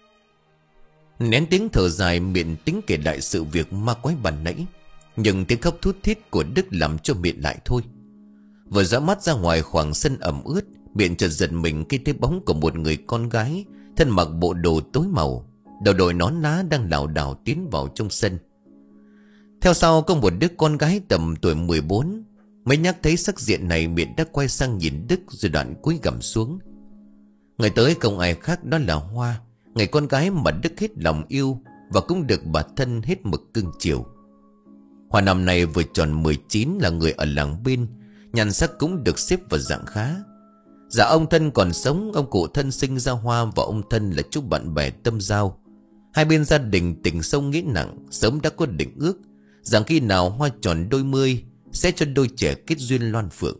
Nén tiếng thở dài, miệng tính kể lại sự việc ma quái bàn nãy. Nhưng tiếng khóc thút thít của Đức làm cho miệng lại thôi. Vừa dã mắt ra ngoài khoảng sân ẩm ướt, miệng chợt giật mình khi thấy bóng của một người con gái, thân mặc bộ đồ tối màu, đầu đội nón lá, đang lảo đảo tiến vào trong sân. Theo sau có một đứa con gái tầm tuổi mười bốn. Mới nhắc thấy sắc diện này, miệng đã quay sang nhìn Đức, rồi đoạn cúi gằm xuống. Người tới không ai khác đó là Hoa, người con gái mà Đức hết lòng yêu, và cũng được bà thân hết mực cưng chiều. Hoa năm nay vừa tròn mười chín, là người ở làng bên, nhan sắc cũng được xếp vào dạng khá. Dạ ông thân còn sống, ông cụ thân sinh ra Hoa và ông thân là chúc bạn bè tâm giao. Hai bên gia đình tình sâu nghĩa nặng, sớm đã có định ước rằng khi nào Hoa tròn đôi mươi sẽ cho đôi trẻ kết duyên loan phượng.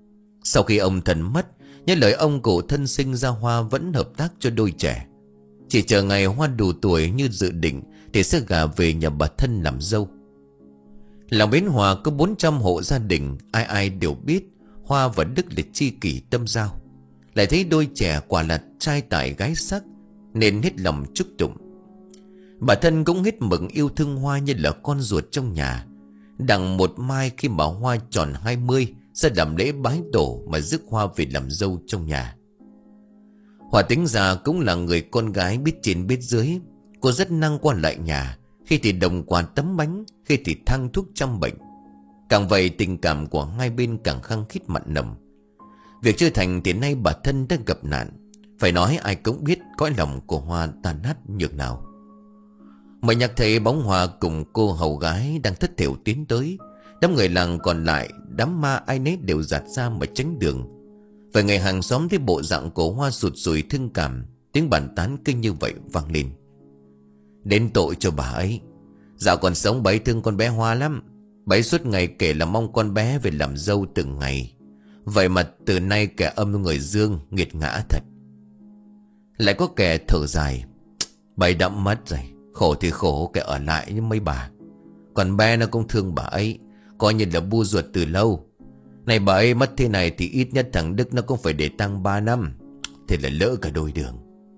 Sau khi ông thân mất, nhớ lời ông cụ thân sinh ra Hoa vẫn hợp tác cho đôi trẻ. Chỉ chờ ngày Hoa đủ tuổi như dự định thì sẽ gả về nhà bà thân làm dâu. Làng Bến Hòa có bốn trăm hộ gia đình, ai ai đều biết Hoa và Đức là tri kỷ tâm giao. Lại thấy đôi trẻ quả là trai tài gái sắc nên hết lòng chúc tụng. Bà thân cũng hết mực yêu thương Hoa như là con ruột trong nhà. Đặng một mai khi mà Hoa tròn hai mươi sẽ làm lễ bái tổ mà rước Hoa về làm dâu trong nhà. Hoa tính ra cũng là người con gái biết trên biết dưới. Cô rất năng qua lại nhà, khi thì đồng quà tấm bánh, khi thì thang thuốc chăm bệnh. Càng vậy tình cảm của hai bên càng khăng khít mặn nồng. Việc chưa thành thì nay bà thân đã gặp nạn. Phải nói ai cũng biết cõi lòng của Hoa tan nát nhường nào. Mọi nhạc thấy bóng Hoa cùng cô hầu gái đang thất thểu tiến tới. Đám người làng còn lại, đám ma ai nấy đều giạt ra mà tránh đường. Vài người hàng xóm thấy bộ dạng của Hoa sụt sùi thương cảm, tiếng bàn tán kinh như vậy vang lên. Đến tội cho bà ấy. Dạo còn sống bà ấy thương con bé Hoa lắm. Bà ấy suốt ngày kể là mong con bé về làm dâu từng ngày. Vậy mà từ nay kẻ âm người dương nghiệt ngã thật. Lại có kẻ thở dài. Bà ấy đã mất rồi, khổ thì khổ kẻ ở lại như mấy bà. Còn bé nó cũng thương bà ấy, coi như là bu ruột từ lâu. Này bà ấy mất thế này thì ít nhất thằng Đức nó cũng phải để tăng ba năm. Thế là lỡ cả đôi đường.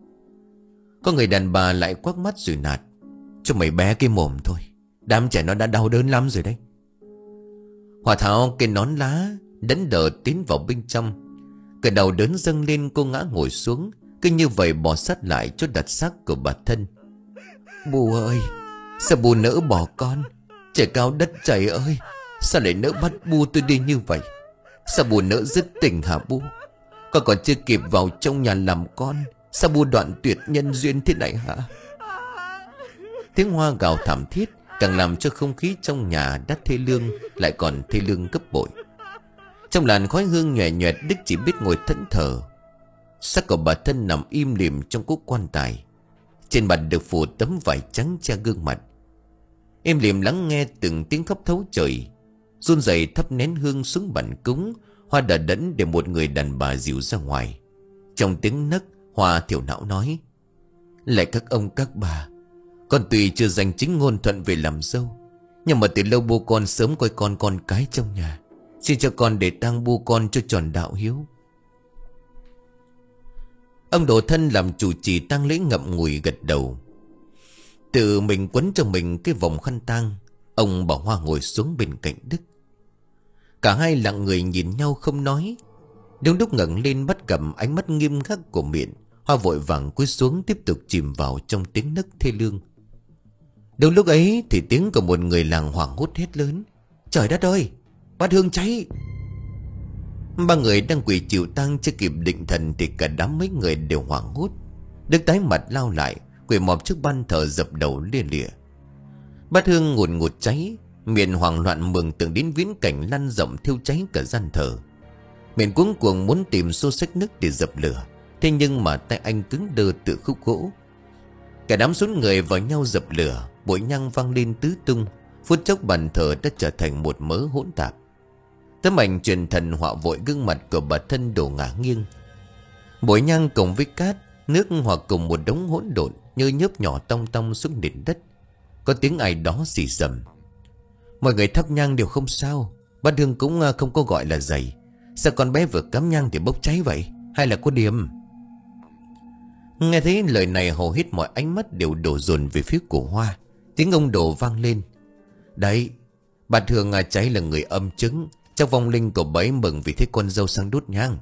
Có người đàn bà lại quắc mắt rồi nạt. Cho mày bé cái mồm thôi, đám trẻ nó đã đau đớn lắm rồi đấy. Hòa tháo cái nón lá đấn đờ tiến vào bên trong. Cái đầu đớn dâng lên, cô ngã ngồi xuống. Cứ như vậy bỏ sát lại chỗ đặt xác của bà thân. Bu ơi, sao bu nỡ bỏ con? Trẻ cao đất chảy ơi, sao lại nỡ bắt bu tôi đi như vậy? Sao bu nỡ dứt tình hả bu? Con còn chưa kịp vào trong nhà làm con, sao bu đoạn tuyệt nhân duyên thế này hả? Tiếng Hoa gào thảm thiết càng làm cho không khí trong nhà đắt thê lương, lại còn thê lương gấp bội. Trong làn khói hương nhòe nhòe, Đức chỉ biết ngồi thẫn thờ. Xác của bà thân nằm im lìm trong cúc quan tài. Trên mặt được phủ tấm vải trắng che gương mặt. Im lìm lắng nghe từng tiếng khóc thấu trời. Run rẩy thắp nén hương xuống bàn cúng. Hoa đã đẫn để một người đàn bà dìu ra ngoài. Trong tiếng nấc, Hoa thiểu não nói: Lại các ông các bà, con tuy chưa giành chính ngôn thuận về làm dâu, nhưng mà từ lâu bu con sớm coi con con cái trong nhà. Xin cho con để tang bu con cho tròn đạo hiếu. Ông đồ thân làm chủ trì tang lễ ngậm ngùi gật đầu. Tự mình quấn cho mình cái vòng khăn tang. Ông bảo Hoa ngồi xuống bên cạnh Đức. Cả hai lặng người nhìn nhau không nói. Đúng lúc ngẩng lên bắt gặp ánh mắt nghiêm khắc của Miện, Hoa vội vàng cúi xuống tiếp tục chìm vào trong tiếng nấc thê lương. Đúng lúc ấy thì tiếng của một người làng hoảng hốt hét lớn: Trời đất ơi, bát hương cháy! Ba người đang quỳ chịu tang chưa kịp định thần thì cả đám mấy người đều hoảng hốt. Đức tái mặt lao lại, quỳ mọp trước ban thờ dập đầu lia lịa. Bát hương ngùn ngụt cháy. Miền hoảng loạn mừng tưởng đến viễn cảnh lăn rộng thiêu cháy cả gian thờ. Miền cuống cuồng muốn tìm xô xách nước để dập lửa, thế nhưng mà tay anh cứng đơ tự khúc gỗ. Cả đám xuống người vào nhau dập lửa. Bụi nhang vang lên tứ tung. Phút chốc bàn thờ đã trở thành một mớ hỗn tạp. Tấm ảnh truyền thần họa vội gương mặt của bà thân đổ ngả nghiêng. Bụi nhang cùng với cát, nước hòa cùng một đống hỗn độn như nhớp nhỏ tong tong xuống nền đất. Có tiếng ai đó xì xầm. Mọi người thắp nhang đều không sao. Bát hương cũng không có gọi là dày. Sao con bé vừa cắm nhang thì bốc cháy vậy? Hay là có điểm? Nghe thấy lời này hầu hết mọi ánh mắt đều đổ dồn về phía của Hoa. Tiếng ông đồ vang lên: Đấy, bát hương cháy là người âm chứng. Trong vong linh của bấy mừng vì thấy con dâu sang đốt nhang.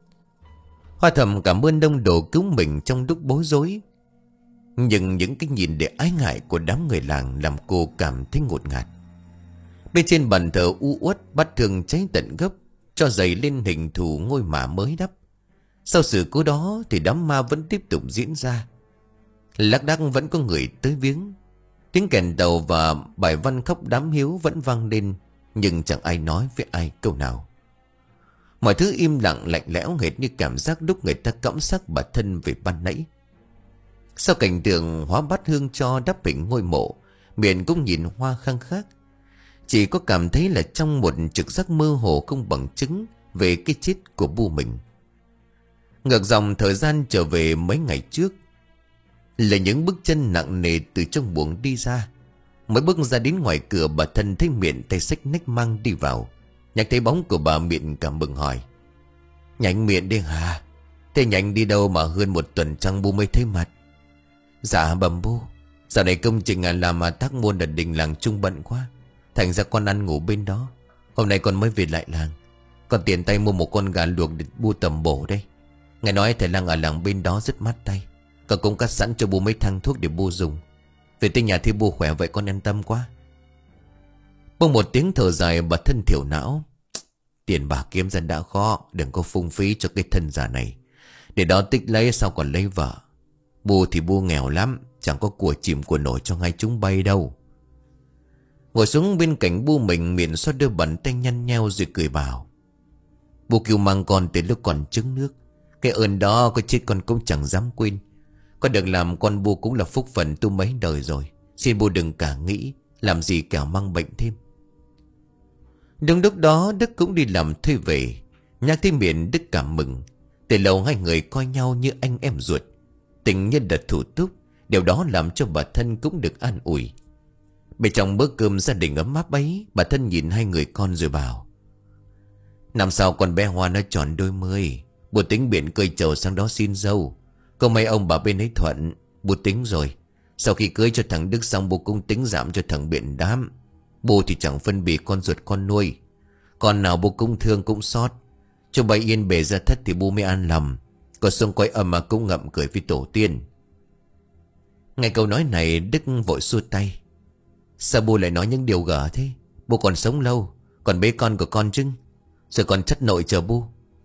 Hoa thầm cảm ơn đông đồ cứu mình trong lúc bối rối. Nhưng những cái nhìn để ái ngại của đám người làng làm cô cảm thấy ngột ngạt. Bên trên bàn thờ u uất, bát hương cháy tận gốc, cho dày lên hình thù ngôi mả mới đắp. Sau sự cố đó thì đám ma vẫn tiếp tục diễn ra. Lác đác vẫn có người tới viếng. Tiếng kèn đầu và bài văn khóc đám hiếu vẫn vang lên, nhưng chẳng ai nói với ai câu nào. Mọi thứ im lặng lạnh lẽo hệt như cảm giác lúc người ta cõng xác bà thân về ban nãy. Sau cảnh tượng hóa bát hương cho đắp hình ngôi mộ, Miền cũng nhìn Hoa khăng khắc. Chỉ có cảm thấy là trong một trực giác mơ hồ không bằng chứng về cái chết của bu mình. Ngược dòng thời gian trở về mấy ngày trước. Là những bước chân nặng nề từ trong buồng đi ra. Mới bước ra đến ngoài cửa, bà Thân thấy Miện tay xách nách mang đi vào. Nhắc thấy bóng của bà, Miện cảm mừng hỏi: "Nhanh Miện đi hả? Thế nhanh đi đâu mà hơn một tuần trăng bu mới thấy mặt?" "Dạ bẩm bu, dạo này công trình à làm mà tác môn ở đình làng Trung bận quá, thành ra con ăn ngủ bên đó. Hôm nay con mới về lại làng. Con tiền tay mua một con gà luộc để bu tầm bổ đây. Nghe nói thầy lang ở làng bên đó rất mát tay. Con cũng cắt sẵn cho bu mấy thang thuốc để bu dùng. Về tới nhà thì bu khỏe vậy con yên tâm quá." Bỗng một tiếng thở dài, bà Thân thiểu não: "Tiền bạc kiếm ra đã khó, đừng có phung phí cho cái thân già này. Để đó tích lấy sao còn lấy vợ. Bu thì bu nghèo lắm, chẳng có của chìm của nổi cho ngay chúng bay đâu." Ngồi xuống bên cạnh bu mình, Miện xoa đôi bàn tay nhăn nheo rồi cười bảo: "Bu kêu mang con từ lúc còn trứng nước. Cái ơn đó có chết con cũng chẳng dám quên. Con được làm con bu cũng là phúc phần tu mấy đời rồi. Xin bu đừng cả nghĩ, làm gì kẻo mang bệnh thêm." Đúng lúc đó Đức cũng đi làm thuê về. Nhắc thấy Miện, Đức cảm mừng. Từ lâu hai người coi nhau như anh em ruột. Tình nhân đặt thủ túc. Điều đó làm cho bà Thân cũng được an ủi. Bên trong bữa cơm gia đình ấm áp ấy, bà Thân nhìn hai người con rồi bảo: "Năm sau con bé Hoa nó tròn đôi mươi. Bu tính biển cơi trầu sang đó xin dâu. Có mấy ông bà bên ấy thuận. Bu tính rồi, sau khi cưới cho thằng Đức xong, bu cũng tính giảm cho thằng Biện đám. Bu thì chẳng phân biệt con ruột con nuôi. Con nào bu cũng thương cũng xót. Cho bay yên bề ra thất thì bu mới an lòng. Còn xung quanh âm mà cũng ngậm cười với tổ tiên." Nghe câu nói này, Đức vội xua tay: "Sao bu lại nói những điều gở thế? Bu còn sống lâu, còn bế con của con chứ. Rồi còn chất nội chờ bu."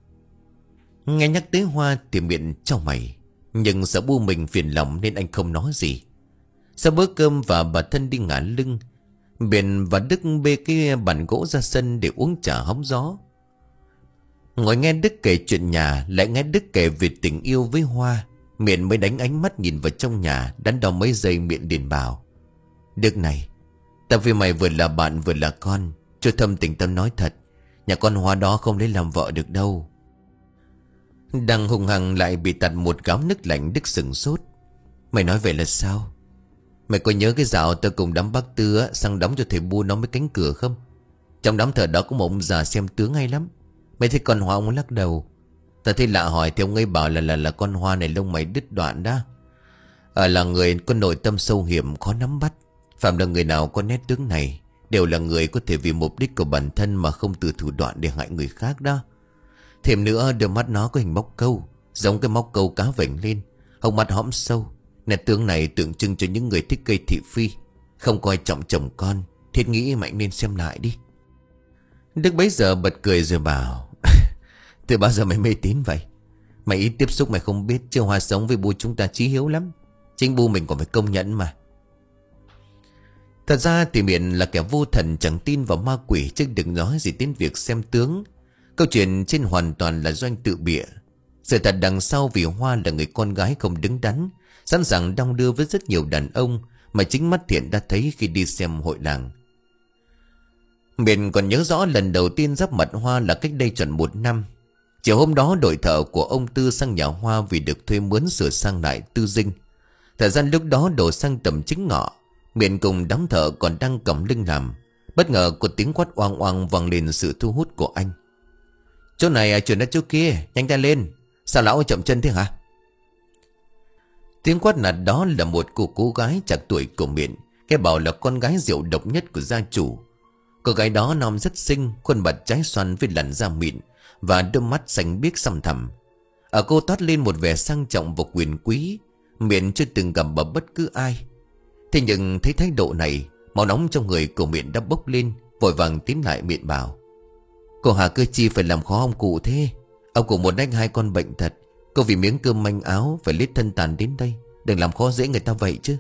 Nghe nhắc tới Hoa thì Miện chau mày. Nhưng sợ bu mình phiền lòng nên anh không nói gì. Sau bữa cơm và bà Thân đi ngả lưng, Miện và Đức bê cái bàn gỗ ra sân để uống trà hóng gió. Ngồi nghe Đức kể chuyện nhà, lại nghe Đức kể về tình yêu với Hoa, Miện mới đánh ánh mắt nhìn vào trong nhà. Đắn đo mấy giây, Miện liền bảo: "Đức này, tao với mày vừa là bạn vừa là con. Cho thâm tình tao nói thật, nhà con Hoa đó không lấy làm vợ được đâu." Đang hùng hằng lại bị tạt một gáo nước lạnh. Đức sừng sốt: "Mày nói vậy là sao? Mày có nhớ cái dạo tao cùng đám bác Tư á, sang đóng cho thầy Bu nó mấy cánh cửa không? Trong đám thờ đó có một ông già xem tướng hay lắm. Mày thấy con Hoa, ông lắc đầu. Ta thấy lạ hỏi thì ông ấy bảo là là là con Hoa này lông mày đứt đoạn đó. À, là người có nội tâm sâu hiểm, khó nắm bắt. Phạm là người nào có nét tướng này đều là người có thể vì mục đích của bản thân mà không từ thủ đoạn để hại người khác đó. Thêm nữa, đôi mắt nó có hình móc câu, giống cái móc câu cá vểnh lên, hốc mắt hõm sâu. Nét tướng này tượng trưng cho những người thích gây thị phi, không coi trọng chồng con. Thiết nghĩ mày nên xem lại đi." Đức bấy giờ bật cười rồi bảo: "Từ bao giờ mày mê tín vậy? Mày ít tiếp xúc mày không biết, chứ Hoa sống với Bu chúng ta chí hiếu lắm. Chính Bu mình còn phải công nhận mà." Thật ra thì Miện là kẻ vô thần, chẳng tin vào ma quỷ, chứ đừng nói gì đến việc xem tướng. Câu chuyện trên hoàn toàn là do anh tự bịa. Sự thật đằng sau vì Hoa là người con gái không đứng đắn, sẵn sàng đong đưa với rất nhiều đàn ông mà chính mắt Thiện đã thấy khi đi xem hội làng. Miện còn nhớ rõ lần đầu tiên giáp mặt Hoa là cách đây tròn một năm. Chiều hôm đó đội thợ của ông Tư sang nhà Hoa vì được thuê mướn sửa sang lại tư dinh. Thời gian lúc đó đổ sang tầm chính ngọ. Miện cùng đám thợ còn đang cõng lưng làm. Bất ngờ có tiếng quát oang oang vang lên sự thu hút của anh: "Chỗ này chuyển ra chỗ kia, nhanh tay lên. Sao lão chậm chân thế hả?" Tiếng quát nạt đó là một cô cô gái chạc tuổi của Miện, cái bảo là con gái rượu độc nhất của gia chủ. Cô gái đó non rất xinh, khuôn mặt trái xoan với làn da mịn và đôi mắt xanh biếc săm thẳm. Ở cô toát lên một vẻ sang trọng và quyền quý, Miện chưa từng gặp ở bất cứ ai. Thế nhưng thấy thái độ này, máu nóng trong người của Miện đã bốc lên, vội vàng tiến lại Miện bảo: "Cô Hà cơ chi phải làm khó ông cụ thế? Ông cụ muốn đánh hai con bệnh thật. Cô vì miếng cơm manh áo phải lết thân tàn đến đây, đừng làm khó dễ người ta vậy chứ."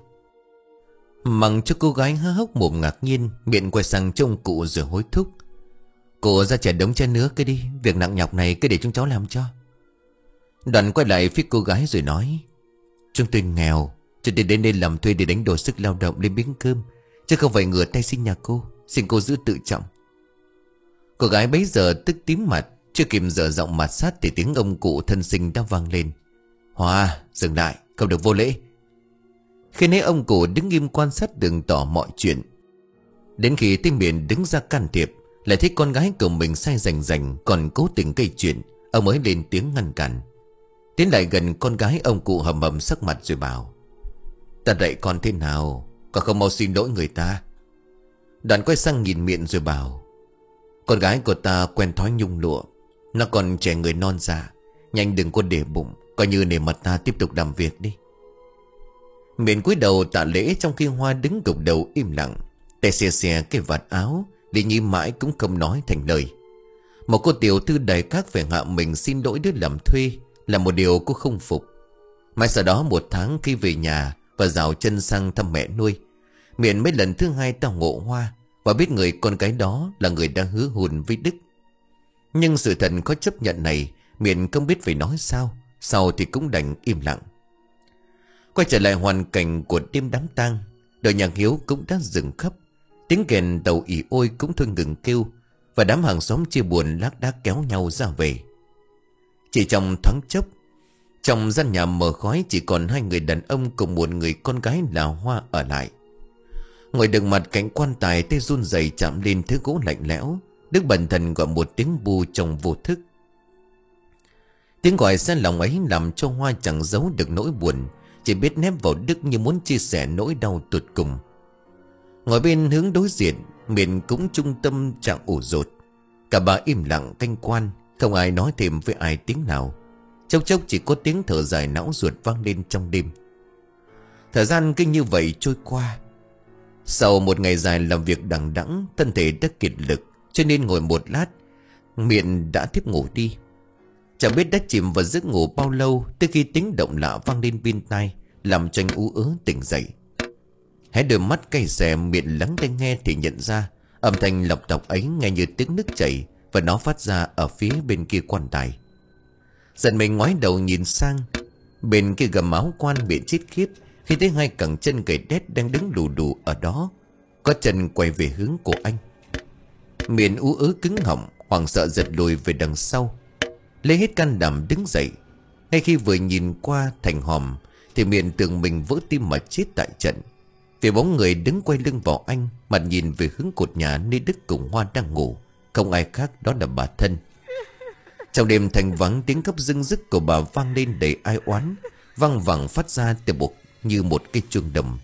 Mặc cho cô gái há hốc mồm ngạc nhiên, Miện quay sang trông cụ rồi hối thúc: "Cô ra chè đống chén nữa cái đi, việc nặng nhọc này cứ để chúng cháu làm cho." Đoàn quay lại phía cô gái rồi nói: "Chúng tôi nghèo, cho nên đến đây làm thuê để đánh đổi sức lao động lên miếng cơm, chứ không phải ngửa tay xin nhà cô. Xin cô giữ tự trọng." Cô gái bấy giờ tức tím mặt, chưa kịp dở giọng mặt sát thì tiếng ông cụ thân sinh đã vang lên: "Hoa, dừng lại, không được vô lễ." Khi nãy ông cụ đứng im quan sát đường tỏ mọi chuyện. Đến khi tên Miền đứng ra can thiệp, lại thấy con gái của mình sai rành rành còn cố tình gây chuyện, ông mới lên tiếng ngăn cản. Tiến lại gần con gái, ông cụ hầm hầm sắc mặt rồi bảo: "Ta dạy con thế nào, con không mau xin lỗi người ta?" Đoạn quay sang nhìn Miện rồi bảo: "Con gái của ta quen thói nhung lụa, nó còn trẻ người non dạ, nhanh đừng có để bụng, coi như nể mặt ta tiếp tục làm việc đi." Miện cúi đầu tạ lễ, trong khi Hoa đứng gục đầu im lặng, tay xè xè cái vạt áo. Lý Nhi mãi cũng không nói thành lời. Một cô tiểu thư đầy các phải hạ mình xin lỗi đứa làm thuê là một điều cô không phục. Mãi sau đó một tháng khi về nhà và dạo chân sang thăm mẹ nuôi, Miện mấy lần thứ hai tao ngộ Hoa và biết người con gái đó là người đang hứa hôn với Đức. Nhưng sự thật khó chấp nhận này, Miện không biết phải nói sao. Sau thì cũng đành im lặng. Quay trở lại hoàn cảnh của đêm đám tang, đội nhạc hiếu cũng đã dừng khắp. Tiếng kèn tàu ỉ ôi cũng thôi ngừng kêu, và đám hàng xóm chia buồn lác đác kéo nhau ra về. Chỉ trong thoáng chốc, trong gian nhà mờ khói chỉ còn hai người đàn ông cùng một người con gái là Hoa ở lại. Ngồi đựng mặt cạnh quan tài, tay run rẩy chạm lên thứ gỗ lạnh lẽo. Đức bần thần gọi một tiếng bu trong vô thức. Tiếng gọi xa lòng ấy làm cho Hoa chẳng giấu được nỗi buồn, chỉ biết nép vào Đức như muốn chia sẻ nỗi đau tột cùng. Ngồi bên hướng đối diện, Miện cũng trung tâm trạng ủ rột. Cả bà im lặng canh quan, không ai nói thêm với ai tiếng nào. Chốc chốc chỉ có tiếng thở dài não ruột vang lên trong đêm. Thời gian cứ như vậy trôi qua. Sau một ngày dài làm việc đằng đẵng, thân thể đã kiệt lực, cho nên ngồi một lát, Miện đã thiếp ngủ đi. Chẳng biết đã chìm vào giấc ngủ bao lâu, tới khi tiếng động lạ vang lên bên tai, làm cho anh ú ớ tỉnh dậy. Hé đôi mắt cay xè, Miện lắng tai nghe thì nhận ra âm thanh lọc đọc ấy nghe như tiếng nước chảy, và nó phát ra ở phía bên kia quan tài. Giận mình ngoái đầu nhìn sang, bên kia gầm áo quan Miện chết khiếp khi thấy hai cẳng chân gầy đét đang đứng lù đù ở đó, có chân quay về hướng của anh. Miện ú ớ cứng họng, hoảng sợ giật lùi về đằng sau, lấy hết can đảm đứng dậy. Ngay khi vừa nhìn qua thành hòm thì Miện tưởng mình vỡ tim mà chết tại trận, vì bóng người đứng quay lưng vào anh, mặt nhìn về hướng cột nhà nơi Đức cùng Hoa đang ngủ. Không ai khác, đó là bà Thân. Trong đêm thanh vắng, tiếng khóc rưng rức của bà vang lên đầy ai oán, văng vẳng phát ra từ bụng như một cái chuông đồng.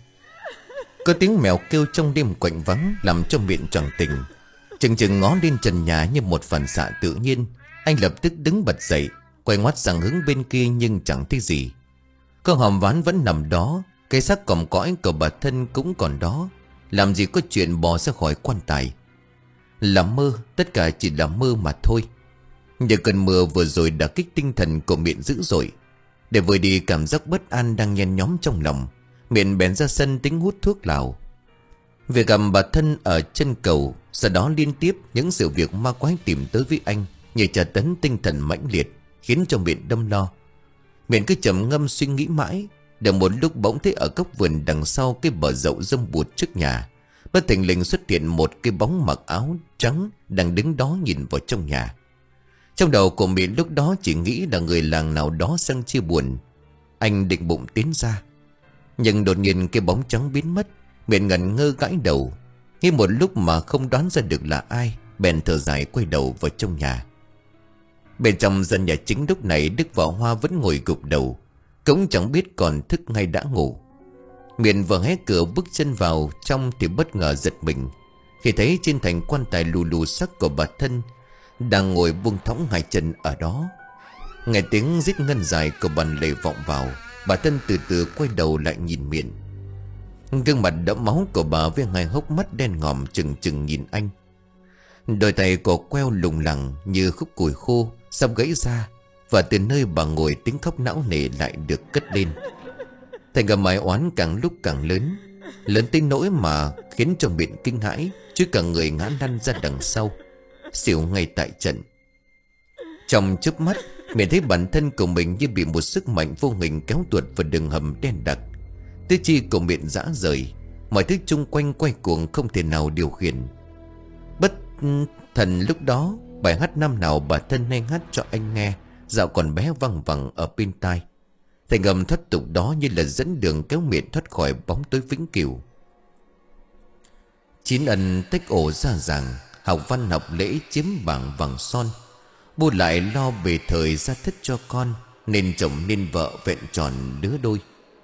Có tiếng mèo kêu trong đêm quạnh vắng làm cho Miện choàng tỉnh. Chừng chừng ngó lên trần nhà như một phản xạ tự nhiên, anh lập tức đứng bật dậy, quay ngoắt sang hướng bên kia nhưng chẳng thấy gì. Con hòm ván vẫn nằm đó, cái xác còm cõi của bà Thân cũng còn đó. Làm gì có chuyện bò ra khỏi quan tài. Là mơ, tất cả chỉ là mơ mà thôi. Nhờ cơn mưa vừa rồi đã kích tinh thần của Miện dữ dội. Để vơi đi cảm giác bất an đang nhen nhóm trong lòng, Miện bèn ra sân tính hút thuốc lào. Việc gặp bà Thân ở chân cầu, sau đó liên tiếp những sự việc ma quái tìm tới với anh như tra tấn tinh thần mãnh liệt, khiến cho Miện đâm lo. Miện cứ trầm ngâm suy nghĩ mãi. Được một lúc bỗng thấy ở góc vườn đằng sau cái bờ rậu rông bụt trước nhà, bất thình lình xuất hiện một cái bóng mặc áo trắng đang đứng đó nhìn vào trong nhà. Trong đầu của Miện lúc đó chỉ nghĩ là người làng nào đó sang chia buồn. Anh định bụng tiến ra, nhưng đột nhiên cái bóng trắng biến mất. Miện ngẩn ngơ gãi đầu, nghĩ một lúc mà không đoán ra được là ai, bèn thở dài quay đầu vào trong nhà. Bên trong gian nhà chính lúc này, Đức và Hoa vẫn ngồi gục đầu, cũng chẳng biết còn thức hay đã ngủ. Miện vừa hé cửa bước chân vào trong thì bất ngờ giật mình khi thấy trên thành quan tài lù lù xác của bà Thân đang ngồi buông thõng hai chân ở đó. Nghe tiếng rít ngân dài của bàn lề vọng vào, bà Thân từ từ quay đầu lại nhìn Miện. Gương mặt đẫm máu của bà với hai hốc mắt đen ngòm chừng chừng nhìn anh. Đôi tay cổ queo lủng lẳng như khúc củi khô sắp gãy ra, và từ nơi bà ngồi tiếng khóc não nề lại được cất lên. Thành âm ai oán càng lúc càng lớn, lớn tới nỗi mà khiến cho Miện kinh hãi, chứ cả người ngã lăn ra đằng sau, xỉu ngay tại trận. Trong chớp mắt, Miện thấy bản thân của mình như bị một sức mạnh vô hình kéo tuột vào đường hầm đen đặc. Tứ chi của Miện rã rời, mọi thứ chung quanh quay cuồng không thể nào điều khiển. Bất thần lúc đó, bài hát năm nào bà Thân hay hát cho anh nghe dạo còn bé văng vẳng ở bên tai. Thành âm thoát tục đó như là dẫn đường kéo miệng thoát khỏi bóng tối vĩnh cửu. Chín ân tách ổ ra rằng học văn học lễ chiếm bảng vàng son. Bu lại lo bề thời ra thất cho con, nên chồng nên vợ vẹn tròn đứa đôi.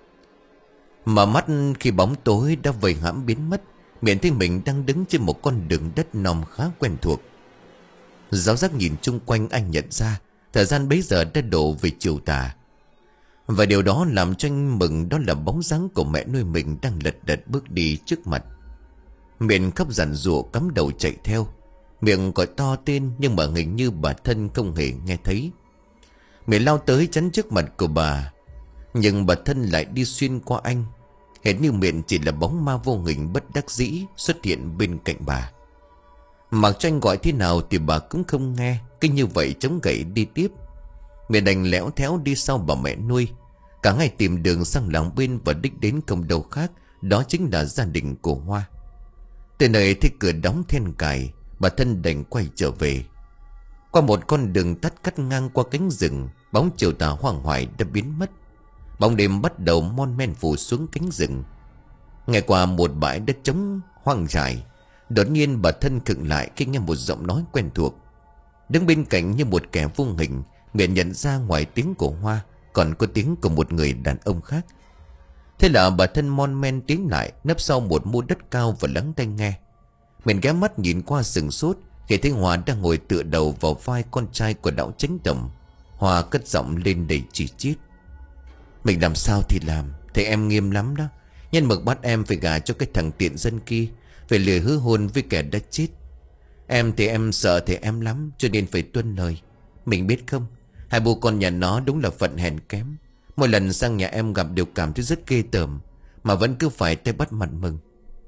Mà mắt khi bóng tối đã vây hãm biến mất, miệng thấy mình đang đứng trên một con đường đất non khá quen thuộc. Giáo giác nhìn chung quanh, anh nhận ra thời gian bấy giờ đã đổ về chiều tà. Và điều đó làm cho anh mừng, đó là bóng dáng của mẹ nuôi mình đang lật đật bước đi trước mặt. Miệng khóc giàn giụa cắm đầu chạy theo, miệng gọi to tên nhưng mà hình như bà thân không hề nghe thấy. Miệng lao tới chắn trước mặt của bà, nhưng bà thân lại đi xuyên qua anh, hệt như miệng chỉ là bóng ma vô hình bất đắc dĩ xuất hiện bên cạnh bà. Mặc cho anh gọi thế nào thì bà cũng không nghe, cứ như vậy chống gậy đi tiếp. Miệng đành lẽo théo đi sau bà mẹ nuôi. Cả ngày tìm đường sang làng bên và đích đến không đâu khác, đó chính là gia đình của Hoa. Từ nơi thấy cửa đóng then cài, bà thân đành quay trở về. Qua một con đường tắt cắt ngang qua cánh rừng, bóng chiều tà hoang hoài đã biến mất. Bóng đêm bắt đầu mon men phủ xuống cánh rừng. Nghe qua một bãi đất trống hoang dại, đột nhiên bà thân khựng lại khi nghe một giọng nói quen thuộc. Đứng bên cạnh như một kẻ vô hình, miệng nhận ra ngoài tiếng của Hoa còn có tiếng của một người đàn ông khác. Thế là bà thân mon men tiến lại, nấp sau một mô đất cao và lắng tai nghe. Mình ghé mắt nhìn qua sừng sốt khi thấy Hoa đang ngồi tựa đầu vào vai con trai của đạo chánh tổng. Hoa cất giọng lên đầy chỉ chiết: "Mình làm sao thì làm, thầy em nghiêm lắm đó. Nhân mực bắt em phải gả cho cái thằng tiện dân kia, phải lừa hứa hôn với kẻ đã chết. Em thì em sợ thầy em lắm, cho nên phải tuân lời. Mình biết không, hai bố con nhà nó đúng là phận hèn kém. Mỗi lần sang nhà em gặp đều cảm thấy rất ghê tởm, mà vẫn cứ phải tay bắt mặt mừng."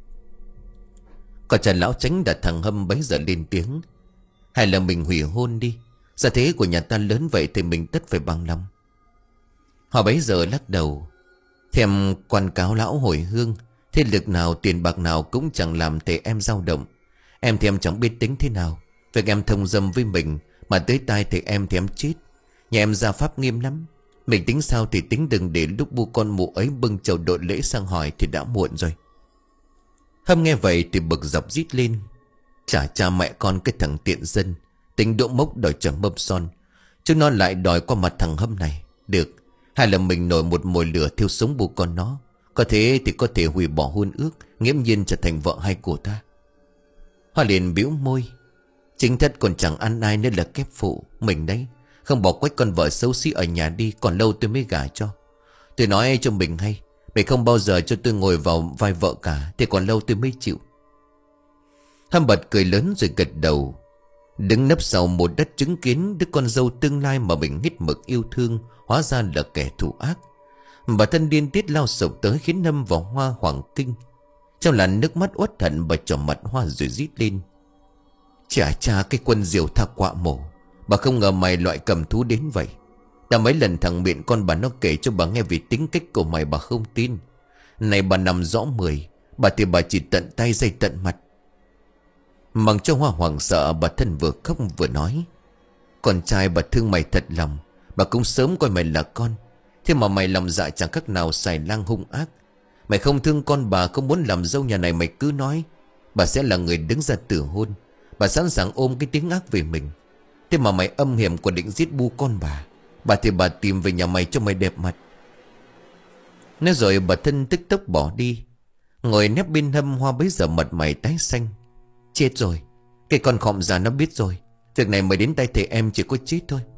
Còn cha lão chánh đã thằng Hâm bấy giờ lên tiếng: "Hay là mình hủy hôn đi, gia thế của nhà ta lớn vậy thì mình tất phải bằng lòng." Họ bấy giờ lắc đầu: "Thèm quan cáo lão hồi hương, thế lực nào tiền bạc nào cũng chẳng làm thầy em dao động. Em thì em chẳng biết tính thế nào, việc em thông dâm với mình mà tới tai thầy em thì em chết. Nhà em gia pháp nghiêm lắm, mình tính sao thì tính, đừng để lúc bu con mụ ấy bưng chầu đội lễ sang hỏi thì đã muộn rồi." Hâm nghe vậy thì bực dọc rít lên: "Chả cha mẹ con cái thằng tiện dân, tính độ mốc đòi chẳng mâm son, chúng nó lại đòi qua mặt thằng Hâm này. Được, hay là mình nổi một mồi lửa thiêu sống bu con nó, có thế thì có thể hủy bỏ hôn ước, nghiễm nhiên trở thành vợ hai của ta." Hoa liền bĩu môi: "Chính thất còn chẳng ăn ai nên là kép phụ mình đấy. Không bỏ quách con vợ xấu xí ở nhà đi, còn lâu tôi mới gả cho. Tôi nói cho mình hay, mày không bao giờ cho tôi ngồi vào vai vợ cả, thì còn lâu tôi mới chịu." Hâm bật cười lớn rồi gật đầu. Đứng nấp sau một đất chứng kiến đứa con dâu tương lai mà mình hết mực yêu thương hóa ra là kẻ thù ác. Bà thân điên tiết lao sộc tới khiến Hâm vào Hoa hoảng kinh. Trong làn nước mắt uất hận, bà trỏ mặt Hoa rồi rít lên: "Chả cha cái quân diều tha quạ mổ, bà không ngờ mày loại cầm thú đến vậy. Đã mấy lần thằng miệng con bà nó kể cho bà nghe về tính cách của mày, bà không tin. Này bà nằm rõ mười, bà thì bà chỉ tận tay dây tận mặt." Mặc cho Hoa hoảng sợ, bà thân vừa khóc vừa nói: "Con trai bà thương mày thật lòng, bà cũng sớm coi mày là con. Thế mà mày lòng dạ chẳng khác nào xài lang hung ác. Mày không thương con bà, không muốn làm dâu nhà này, mày cứ nói bà sẽ là người đứng ra từ hôn. Bà sẵn sàng ôm cái tiếng ác về mình. Thế mà mày âm hiểm của định giết bu con bà. Bà thì bà tìm về nhà mày cho mày đẹp mặt." Nói rồi bà thân tức tốc bỏ đi. Ngồi nép bên Hâm, Hoa bấy giờ mặt mày tái xanh. Chết rồi, cái con khọm già nó biết rồi. Việc này mới đến tay thầy em chỉ có chết thôi.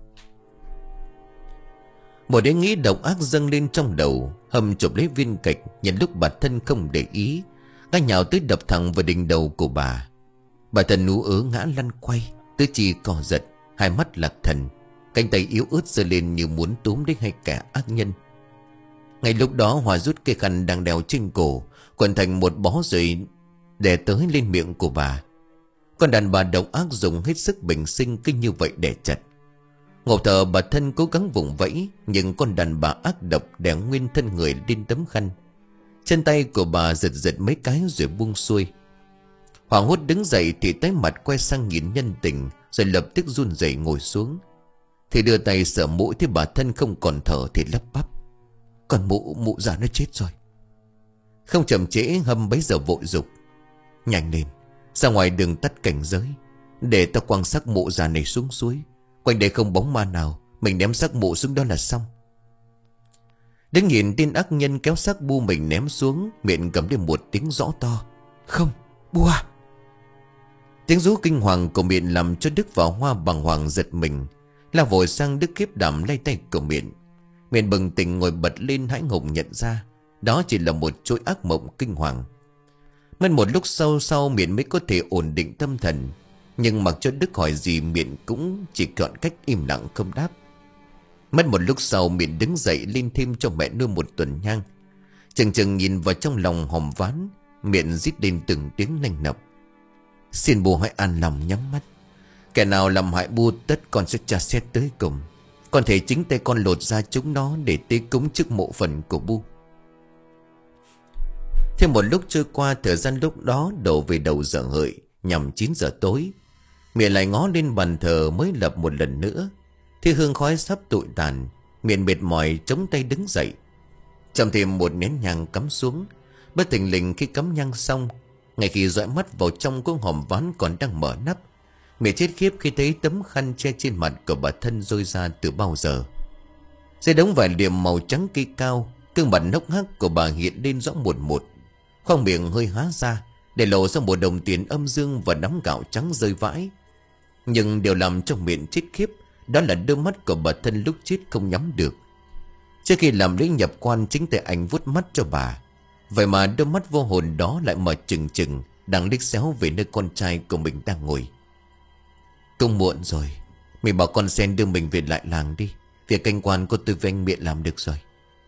Một ý nghĩ độc ác dâng lên trong đầu. Hâm chụp lấy viên gạch, nhận lúc bà thân không để ý, gã nhào tới đập thẳng vào đỉnh đầu của bà. Bà thân ú ớ ngã lăn quay, tứ chi co giật, hai mắt lạc thần, cánh tay yếu ớt giơ lên như muốn túm đến hai kẻ ác nhân. Ngay lúc đó Hòa rút cây khăn đang đeo trên cổ, quần thành một bó rồi đè tới lên miệng của bà. Con đàn bà độc ác dùng hết sức bình sinh cứ như vậy để chặt. Ngộ thở bà thân cố gắng vùng vẫy, nhưng con đàn bà ác độc đè nguyên thân người lên tấm khăn. Chân tay của bà giật giật mấy cái rồi buông xuôi. Hoảng hốt đứng dậy thì tái mặt quay sang nhìn nhân tình, rồi lập tức run rẩy ngồi xuống. Thì đưa tay sờ mũi, thì bà thân không còn thở thì lắp bắp: Còn mụ mụ già nó chết rồi. Không chậm trễ, Hâm bấy giờ vội dục: Nhanh lên, ra ngoài đường tắt cảnh giới, để tao quăng xác mụ già này xuống suối. Quanh đây không bóng ma nào, mình ném xác mụ xuống đó là xong. Đứng nhìn tên ác nhân kéo xác Bu mình ném xuống, miệng cầm lên một tiếng rõ to: Không, Bu à. Tiếng rú kinh hoàng của miệng làm cho Đức và Hoa bàng hoàng giật mình, lao vội sang Đức khiếp đảm lay tay của miệng. Miệng bừng tỉnh ngồi bật lên, hãi hùng nhận ra đó chỉ là một chuỗi ác mộng kinh hoàng. Mất một lúc sau sau miệng mới có thể ổn định tâm thần, nhưng mặc cho Đức hỏi gì miệng cũng chỉ chọn cách im lặng không đáp. Mất một lúc sau miệng đứng dậy lên thêm cho mẹ nuôi một tuần nhang. Chừng chừng nhìn vào trong lòng hòm ván, miệng rít lên từng tiếng nanh nọc: Xin Bu hãy an lòng nhắm mắt. Kẻ nào làm hại Bu tất con sẽ tra xét tới cùng. Con thể chính tay con lột ra chúng nó để tế cúng trước mộ phần của Bu. Thêm một lúc trôi qua, thời gian lúc đó đổ về đầu giờ hợi, nhằm chín giờ tối. Miệng lại ngó lên bàn thờ mới lập một lần nữa. Thì hương khói sắp tụi tàn, miệng mệt mỏi chống tay đứng dậy, châm thêm một nén nhang cắm xuống. Bất thình lình khi cắm nhang xong, ngay khi dõi mắt vào trong cái hòm ván còn đang mở nắp, miệng chết khiếp khi thấy tấm khăn che trên mặt của bà Thân rôi ra từ bao giờ. Dưới đống vải liệm màu trắng cây cao, gương mặt hốc hác của bà hiện lên rõ một một. Khoang miệng hơi há ra để lộ ra một đồng tiền âm dương và nắm gạo trắng rơi vãi. Nhưng điều làm trong miệng chết khiếp đó là đôi mắt của bà Thân lúc chết không nhắm được. Trước khi làm lễ nhập quan, chính tay anh vuốt mắt cho bà. Vậy mà đôi mắt vô hồn đó lại mở trừng trừng, đang liếc xéo về nơi con trai của mình đang ngồi. Cũng muộn rồi, mình bảo con Sen đưa mình về lại làng đi. Việc canh quan của tôi với anh Miện làm được rồi.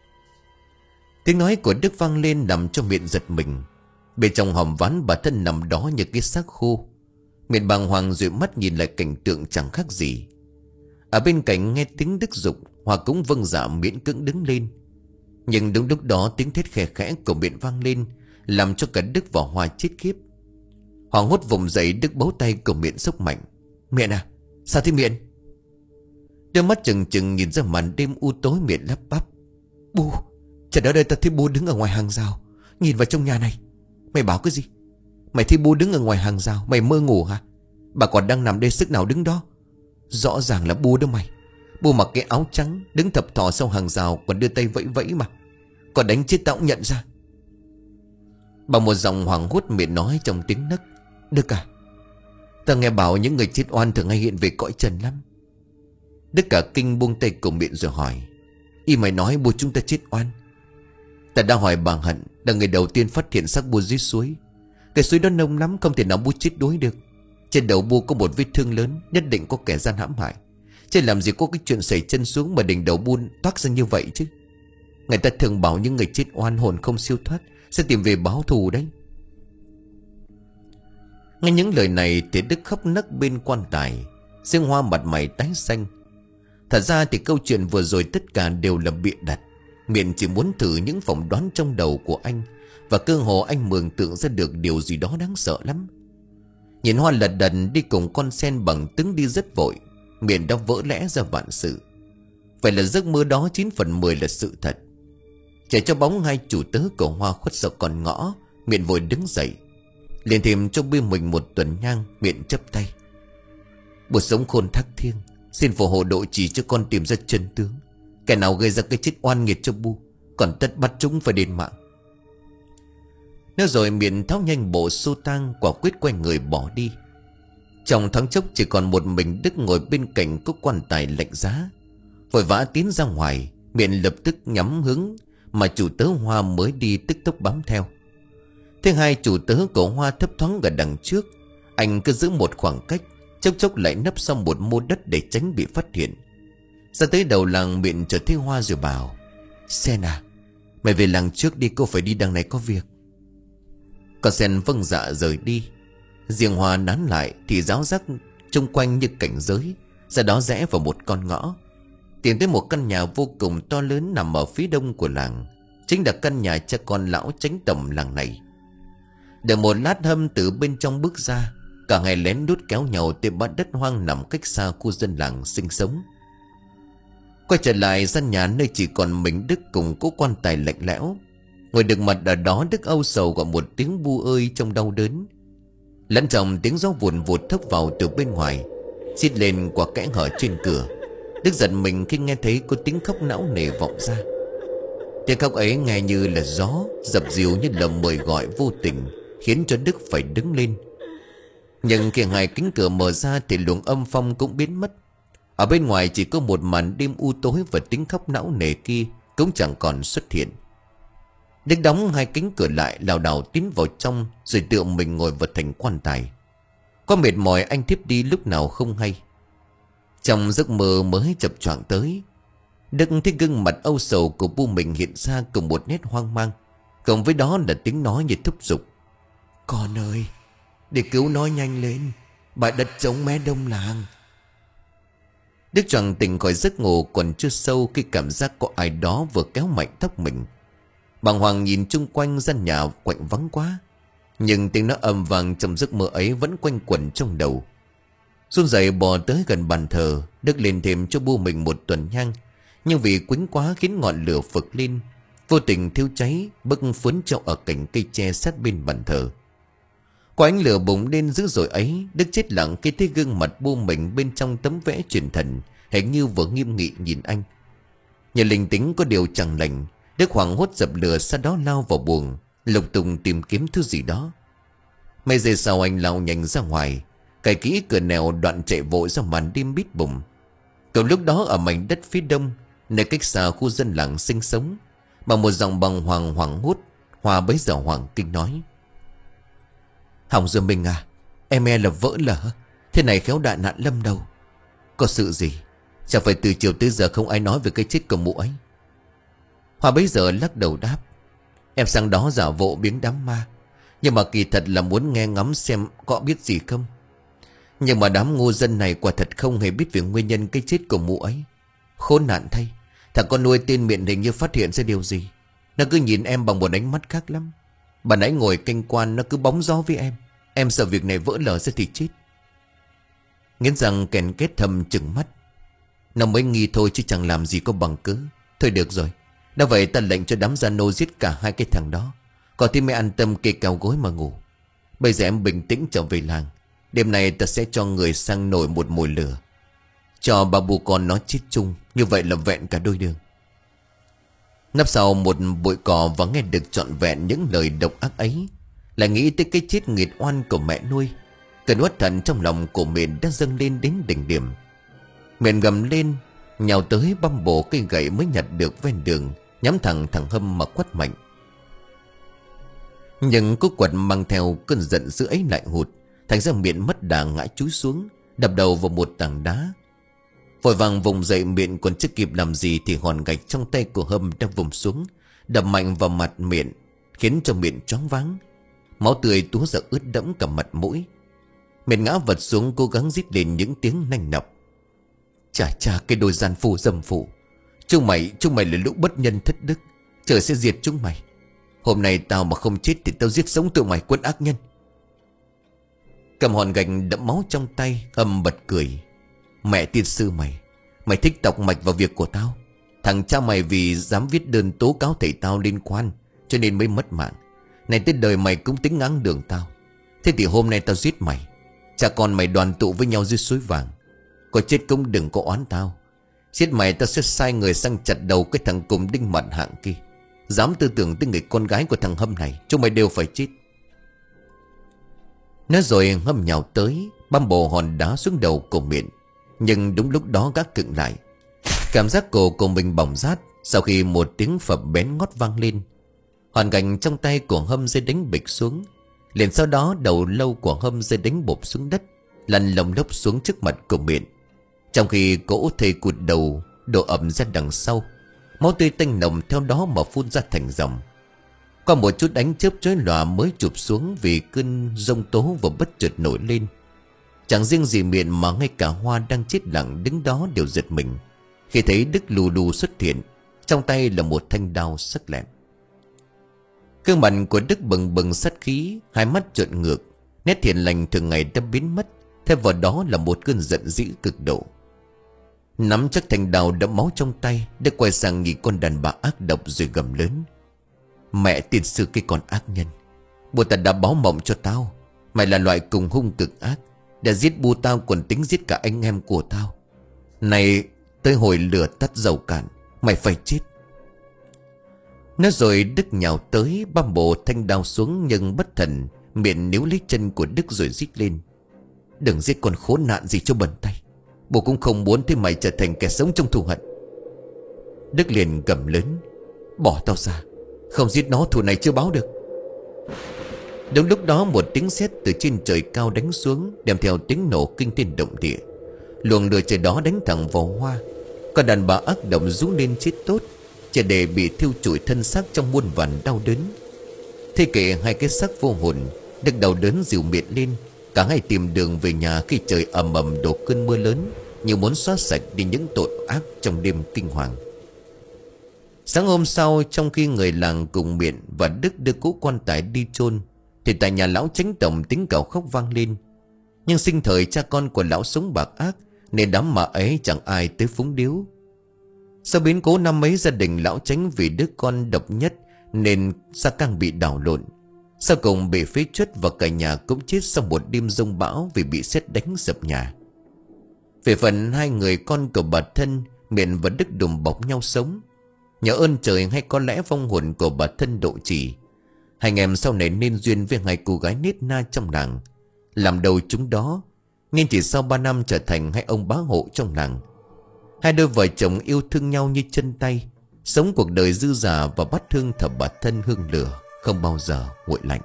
Tiếng nói của Đức vang lên làm cho Miện giật mình. Bên trong hòm ván bà Thân nằm đó như cái xác khô. Miện bàng hoàng dụi mắt nhìn lại cảnh tượng chẳng khác gì. Ở bên cạnh nghe tiếng Đức dục, Hòa cũng vâng dạ miễn cưỡng đứng lên. Nhưng đúng lúc đó tiếng thét khẽ khẽ của Miện vang lên, làm cho cả Đức và Hòa chết khiếp. Hoàng hốt vùng dậy, Đức bấu tay của Miện sốc mạnh: Miện à, sao thế Miện? Đôi mắt chừng chừng nhìn ra màn đêm u tối, Miện lắp bắp: Bu, chợt ở đây ta thấy Bu đứng ở ngoài hàng rào, nhìn vào trong nhà này. Mày bảo cái gì? Mày thấy Bu đứng ở ngoài hàng rào, mày mơ ngủ hả? Bà còn đang nằm đây, sức nào đứng đó? Rõ ràng là Bu đó mày. Bu mặc cái áo trắng, đứng thập thò sau hàng rào, còn đưa tay vẫy vẫy mà. Còn đánh chết tao cũng nhận ra. Bằng một giọng hoảng hốt, Miện nói trong tiếng nấc: Đức à, ta nghe bảo những người chết oan thường hay hiện về cõi trần lắm. Đức cả kinh buông tay của Miện rồi hỏi: Y mày nói Bu chúng ta chết oan? Ta đã hỏi bà Hận, là người đầu tiên phát hiện xác Bu dưới suối. Cái suối đó nông lắm, không thể nào Bu chết đuối được. Trên đầu Bu có một vết thương lớn, nhất định có kẻ gian hãm hại. Chứ làm gì có cái chuyện sẩy chân xuống mà đỉnh đầu Bu toát ra như vậy chứ. Người ta thường bảo những người chết oan hồn không siêu thoát sẽ tìm về báo thù đấy. Nghe những lời này thì Đức khóc nấc bên quan tài. Riêng Hoa mặt mày tái xanh. Thật ra thì câu chuyện vừa rồi tất cả đều là bịa đặt. Miệng chỉ muốn thử những phỏng đoán trong đầu của anh, và cơ hồ anh mường tượng ra được điều gì đó đáng sợ lắm. Nhìn Hoa lật đần đi cùng con Sen bằng tướng đi rất vội, miệng đã vỡ lẽ ra vạn sự. Vậy là giấc mơ đó chín phần mười là sự thật. Chạy cho bóng hai chủ tớ của Hoa khuất sợ còn ngõ, miệng vội đứng dậy, liền thêm cho bia mình một tuần nhang, miệng chắp tay: Bu sống khôn thác thiêng, xin phù hộ độ chỉ cho con tìm ra chân tướng. Kẻ nào gây ra cái chết oan nghiệt cho Bu, còn tất bắt chúng phải đền mạng. Nói rồi miệng tháo nhanh bộ xô tang, quả quyết quay người bỏ đi. Trong thoáng chốc chỉ còn một mình Đức ngồi bên cạnh có quan tài lạnh giá. Vội vã tiến ra ngoài, miệng lập tức nhắm hướng mà chủ tớ Hoa mới đi tức tốc bám theo. Thế hai chủ tớ của Hoa thấp thoáng ở đằng trước, anh cứ giữ một khoảng cách, chốc chốc lại nấp sau một mô đất để tránh bị phát hiện. Ra tới đầu làng, miệng chợt thấy Hoa rồi bảo: Sen à, mày về làng trước đi, cô phải đi đằng này có việc. Con Sen vâng dạ rời đi. Riêng Hoa nán lại thì giáo giác chung quanh như cảnh giới, ra đó rẽ vào một con ngõ, tìm tới một căn nhà vô cùng to lớn nằm ở phía đông của làng. Chính là căn nhà cha con lão chánh tổng làng này. Đợi một lát Hâm từ bên trong bước ra, cả ngày lén lút kéo nhau tìm bãi đất hoang nằm cách xa khu dân làng sinh sống. Quay trở lại gian nhà nơi chỉ còn mình Đức cùng cố quan tài lạnh lẽo. Ngồi được mặt ở đó, Đức âu sầu gọi một tiếng bu ơi trong đau đớn. Lẫn trong tiếng gió vùn vụt thốc vào từ bên ngoài, xít lên qua kẽ hở trên cửa. Đức giận mình khi nghe thấy có tiếng khóc não nề vọng ra. Tiếng khóc ấy nghe như là gió dập dìu, như lời mời gọi vô tình, khiến cho Đức phải đứng lên. Nhưng khi hai cánh cửa mở ra thì luồng âm phong cũng biến mất. Ở bên ngoài chỉ có một màn đêm u tối, và tiếng khóc não nề kia cũng chẳng còn xuất hiện. Đức đóng hai cánh cửa lại, lảo đảo tiến vào trong, rồi tựa mình ngồi vào thành quan tài. Có mệt mỏi anh thiếp đi lúc nào không hay. Trong giấc mơ mới chập choạng tới, Đức thấy gương mặt âu sầu của bu mình hiện ra cùng một nét hoang mang, cộng với đó là tiếng nói như thúc giục: "Con ơi, để cứu nó nhanh lên, bãi đất trống mé đông làng." Đức choàng tỉnh khỏi giấc ngủ còn chưa sâu khi cảm giác có ai đó vừa kéo mạnh tóc mình. Bàng hoàng nhìn chung quanh gian nhà quạnh vắng quá, nhưng tiếng nói âm vang trong giấc mơ ấy vẫn quanh quẩn trong đầu. Run rẩy bò tới gần bàn thờ, Đức lên thêm cho bu mình một tuần nhang, nhưng vì quýnh quá khiến ngọn lửa phực lên, vô tình thiêu cháy bức phướn treo ở cành cây tre sát bên bàn thờ. Qua ánh lửa bùng lên dữ dội ấy, Đức chết lặng khi thấy gương mặt bu mình bên trong tấm vẽ truyền thần hình như vừa nghiêm nghị nhìn anh. Nhờ linh tính có điều chẳng lành, Đức hoảng hốt dập lửa, sau đó lao vào buồng lục tung tìm kiếm thứ gì đó. Mấy giây sau anh lao nhanh ra ngoài, cài kỹ cửa nẻo đoạn chạy vội ra màn đêm bít bùng. Cùng lúc đó ở mảnh đất phía đông, nơi cách xa khu dân làng sinh sống, bằng một giọng bàng hoàng hoảng hốt, Hòa bấy giờ hoàng kinh nói: "Hỏng rồi mình à, em e là vỡ lở. Thế này khéo đại nạn lâm đầu. Có sự gì? Chẳng phải từ chiều tới giờ không ai nói về cái chết của mụ ấy?" Hòa bấy giờ lắc đầu đáp: "Em sang đó giả bộ biến đám ma, nhưng mà kỳ thật là muốn nghe ngắm xem có biết gì không. Nhưng mà đám ngu dân này quả thật không hề biết về nguyên nhân cái chết của mụ ấy. Khốn nạn thay, thằng con nuôi tên miệng hình như phát hiện ra điều gì. Nó cứ nhìn em bằng một ánh mắt khác lắm. Bà nãy ngồi canh quan nó cứ bóng gió với em. Em sợ việc này vỡ lở ra thì chết." Nghiến răng kèn kết thầm chừng mắt. Nó mới nghi thôi chứ chẳng làm gì có bằng cớ. Thôi được rồi, đã vậy ta lệnh cho đám gia nô giết cả hai cái thằng đó, có thì mới an tâm kê cao gối mà ngủ. Bây giờ em bình tĩnh trở về làng. Đêm nay ta sẽ cho người sang nổi một mồi lửa, cho bà bù con nó chết chung. Như vậy là vẹn cả đôi đường." Nấp sau một bụi cỏ và nghe được trọn vẹn những lời độc ác ấy, lại nghĩ tới cái chết nghiệt oan của mẹ nuôi. Cơn uất hận trong lòng của mình đã dâng lên đến đỉnh điểm. Miệng gầm lên, nhào tới băm bổ cây gậy mới nhặt được ven đường, nhắm thẳng thằng Hâm mà quất mạnh. Nhưng cú quật mang theo cơn giận dữ ấy lại hụt, thành ra miệng mất đà ngã chúi xuống, đập đầu vào một tảng đá. Vội vàng vùng dậy, miệng còn chưa kịp làm gì thì hòn gạch trong tay của Hâm đã vùng xuống, đập mạnh vào mặt miệng, khiến cho miệng choáng váng. Máu tươi túa ra ướt đẫm cả mặt mũi. Miệng ngã vật xuống, cố gắng rít lên những tiếng nanh nọc: "Chà chà, cái đôi gian phu dâm phụ. Chúng mày, chúng mày là lũ bất nhân thất đức. Trời sẽ diệt chúng mày. Hôm nay tao mà không chết thì tao giết sống tụi mày, quân ác nhân." Cầm hòn gạch đẫm máu trong tay, Hâm bật cười: "Mẹ tiên sư mày, mày thích tọc mạch vào việc của tao. Thằng cha mày vì dám viết đơn tố cáo thầy tao liên quan, cho nên mới mất mạng. Này tới đời mày cũng tính ngáng đường tao. Thế thì hôm nay tao giết mày. Cha con mày đoàn tụ với nhau dưới suối vàng. Có chết cũng đừng có oán tao. Giết mày tao sẽ sai người sang chặt đầu cái thằng cùng đinh mặt hạng kia. Dám tư tưởng tới người con gái của thằng Hâm này, chúng mày đều phải chết." Nói rồi Hâm nhào tới, băm bổ hòn đá xuống đầu của miệng. Nhưng đúng lúc đó gác cựng lại. Cảm giác cổ của mình bỏng rát sau khi một tiếng phập bén ngót vang lên. Hòn gạch trong tay của Hâm rơi đánh bịch xuống. Liền sau đó đầu lâu của Hâm rơi đánh bộp xuống đất, lăn lồng lốc xuống trước mặt của miệng. Trong khi cỗ thây cụt đầu đổ ẩm ra đằng sau, máu tươi tanh nồng theo đó mà phun ra thành dòng. Qua một chút ánh chớp chói lòa mới chụp xuống vì cơn giông tố vừa bất chợt nổi lên. Chẳng riêng gì miệng mà ngay cả Hoa đang chết lặng đứng đó đều giật mình khi thấy Đức lù lù xuất hiện, trong tay là một thanh đao sắc lẹm. Gương mặt của Đức bừng bừng sát khí, hai mắt trợn ngược, nét thiện lành thường ngày đã biến mất, thêm vào đó là một cơn giận dữ cực độ. Nắm chắc thanh đao đẫm máu trong tay, Đức quay sang nhìn con đàn bà ác độc rồi gầm lớn: Mẹ tiên sư cái con ác nhân, bùa ta đã báo mộng cho tao. Mày là loại cùng hung cực ác, đã giết bu tao còn tính giết cả anh em của tao. Này tới hồi lửa tắt dầu cạn, mày phải chết. Nói rồi Đức nhào tới, băm bộ thanh đao xuống, nhưng bất thần miệng níu lấy chân của Đức rồi rít lên: Đừng giết con khốn nạn gì cho bẩn tay. Bố cũng không muốn thấy mày trở thành kẻ sống trong thù hận. Đức liền gầm lớn: Bỏ tao ra, không giết nó thù này chưa báo được. Đúng lúc đó một tiếng sét từ trên trời cao đánh xuống, đem theo tiếng nổ kinh thiên động địa. Luồng lửa trời đó đánh thẳng vào Hoa. Còn đàn bà ác động rú lên chết tốt, chỉ để bị thiêu trụi thân xác trong muôn vàn đau đớn. Thế kể hai cái xác vô hồn, Đức đau đớn dịu miệng lên. Cả hai tìm đường về nhà khi trời ầm ầm đổ cơn mưa lớn, như muốn xóa sạch đi những tội ác trong đêm kinh hoàng. Sáng hôm sau, trong khi người làng cùng Miện và Đức đưa cỗ quan tài đi chôn, thì tại nhà lão Chánh Tổng tiếng cào khóc vang lên. Nhưng sinh thời cha con của lão sống bạc ác, nên đám mà ấy chẳng ai tới phúng điếu. Sau biến cố năm ấy, gia đình lão Chánh vì đứa con độc nhất nên gia căng bị đảo lộn. Sau cùng bị phế truất và cả nhà cũng chết sau một đêm giông bão vì bị sét đánh sập nhà. Về phần hai người con của bà Thân, Miện và Đức đùm bọc nhau sống. Nhờ ơn trời hay có lẽ vong hồn của bà Thân độ trì, hai anh em sau này nên duyên với hai cô gái nết na trong làng, làm đầu chúng đó, nên chỉ sau ba năm trở thành hai ông bá hộ trong làng. Hai đôi vợ chồng yêu thương nhau như chân tay, sống cuộc đời dư dả và bắt hương thờ bà Thân hương lửa, không bao giờ nguội lạnh.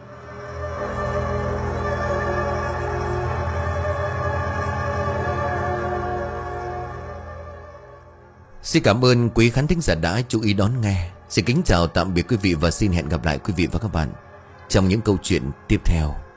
Xin cảm ơn quý khán thính giả đã chú ý đón nghe. Xin kính chào tạm biệt quý vị và xin hẹn gặp lại quý vị và các bạn trong những câu chuyện tiếp theo.